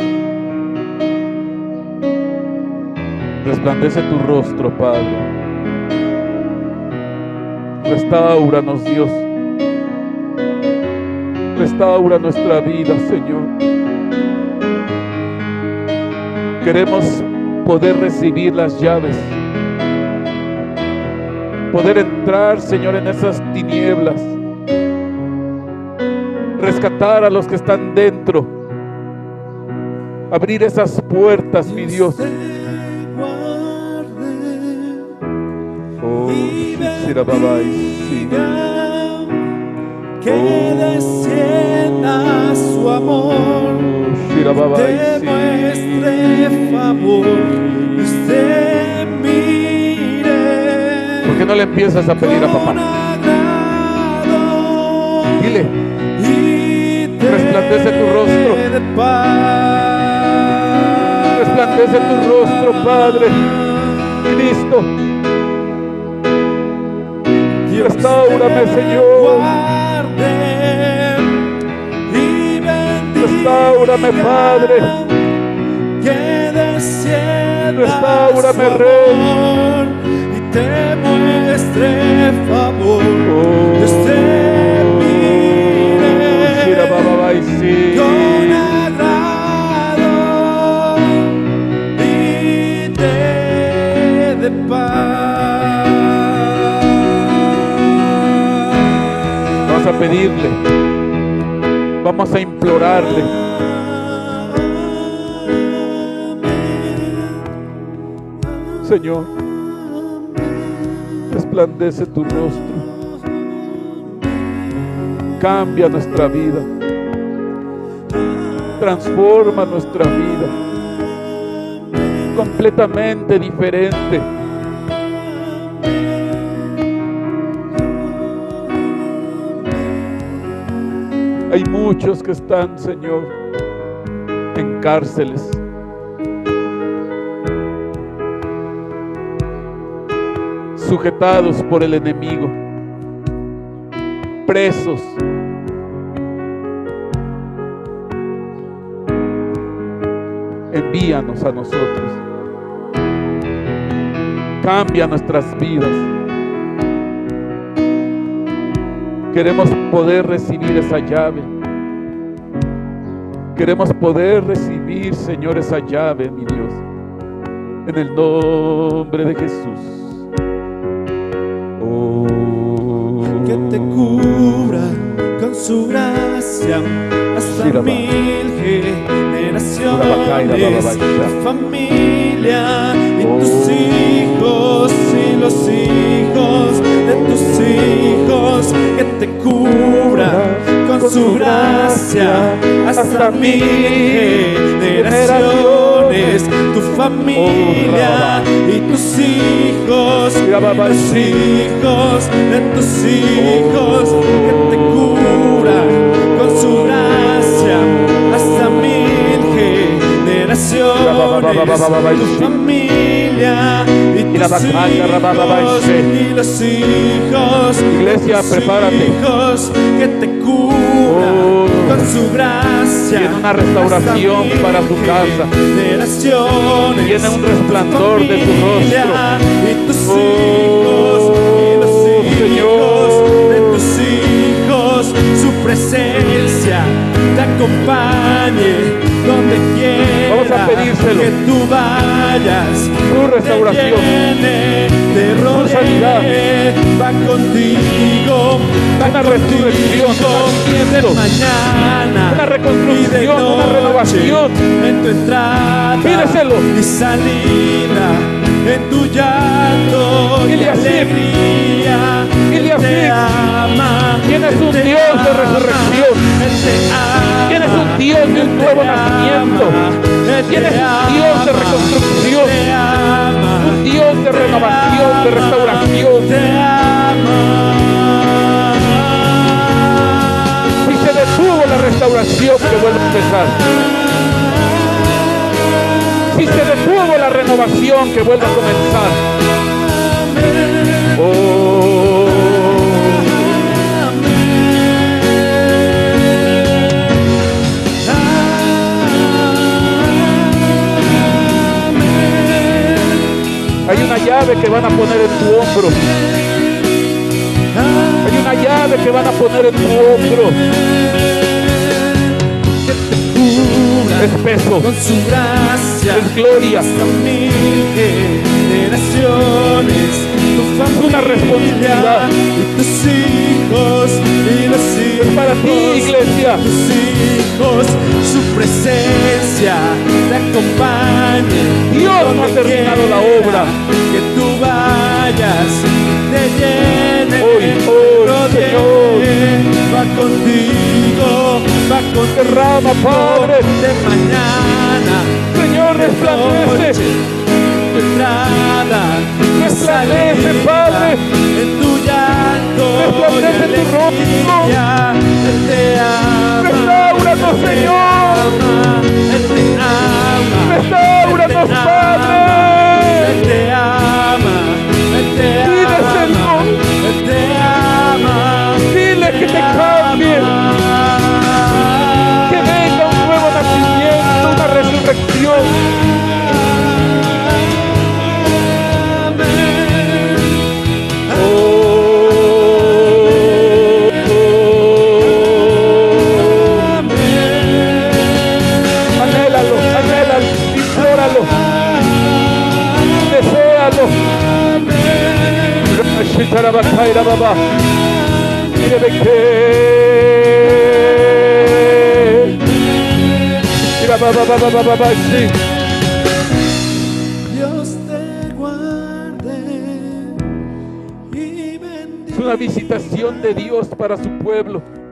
Resplandece tu rostro, Padre. Restáuranos, Dios. Restaura nuestra vida, Señor. Queremos poder recibir las llaves, poder entrar, Señor, en esas tinieblas, rescatar a los que están dentro, abrir esas puertas, mi Dios. Oh, sí. Que descienda su amor, te muestre favor, usted mire. ¿Por qué no le empiezas a pedir a papá? Dile, resplandece tu rostro, resplandece tu rostro, Padre Cristo. Restaurame, Señor. Restaurame, Padre. Restaurame, Rey. Y te muestre favor. Oh, usted mire con agrado y te dé paz. Vamos a pedirle. Vamos a implorarle. Señor, resplandece tu rostro. Cambia nuestra vida. Transforma nuestra vida. Completamente diferente. Hay muchos que están, Señor, en cárceles. Sujetados por el enemigo. Presos. Envíanos a nosotros. Cambia nuestras vidas. Queremos poder recibir esa llave. Queremos poder recibir, Señor, esa llave, mi Dios. En el nombre de Jesús. Oh. Que te cubra con su gracia hasta Shiraba. mil generaciones. Shiraba. Tu familia y Oh. tus hijos y los hijos de tus hijos. Que te cubra con su gracia hasta mil generaciones. Tu familia y tus hijos y los hijos de tus hijos. Que te cubra con su gracia hasta mil generaciones. Tu familia y tus hijos y los hijos. Iglesia, prepárate. Hijos, que te cubra Oh. con su gracia. Tiene una restauración para tu casa. Tiene un resplandor de tu rostro. Y tus Oh, hijos y los hijos Señor. de tus hijos. Su presencia te acompañe donde quiera. Vamos a pedírselo. Que tú vayas. Su restauración. Te rodee, sanidad. va contigo, va Una contigo resurrección, de mañana, una reconstrucción, y de una noche, renovación. en tu entrada Pídeselo. y salida, en tu llanto y Dile así. alegría. Dile Él te así. ama, Tienes Él un te Dios de ama, resurrección. Él te ama, Tienes un Dios de un Él te nuevo ama, nacimiento. Él te Tienes un ama, Dios de reconstrucción. Él te ama, Un Dios de renovación, de restauración. te ama. Si se detuvo la restauración, que vuelva a empezar. Si se detuvo la renovación, que vuelva a comenzar. Oh. Hay una llave que van a poner en tu hombro. Hay una llave que van a poner en tu hombro. Es peso, con su gracia, es gloria, hasta mil generaciones, tu familia, una responsabilidad. y tus hijos, y los hijos, es para ti, iglesia. tus hijos, su presencia te acompañe. Dios no ha terminado la obra. Que tú vayas, te llene, Hoy, hoy, Señor, va contigo, va contigo. Derrama, Padre, de mañana, Señor, resplandece, tu entrada, tu resplandece, salida, Padre, en tu llanto, resplandece y tu rostro. alegría. Él te ama, Restauranos, Él te Señor. ama, Él te ama, Restauranos, Él te Padre. ama, Él te ama, Él te Pídeselo. ama, Él te ama. Dile que te cambie, que venga un nuevo nacimiento, una resurrección. Anhélalo, anhélalo, implóralo, deséalo. Shitarabacaira baba. Mire de qué. Mira baba baba baba baba sí. Dios te guarde y bendiga. Es una visitación de Dios para su pueblo.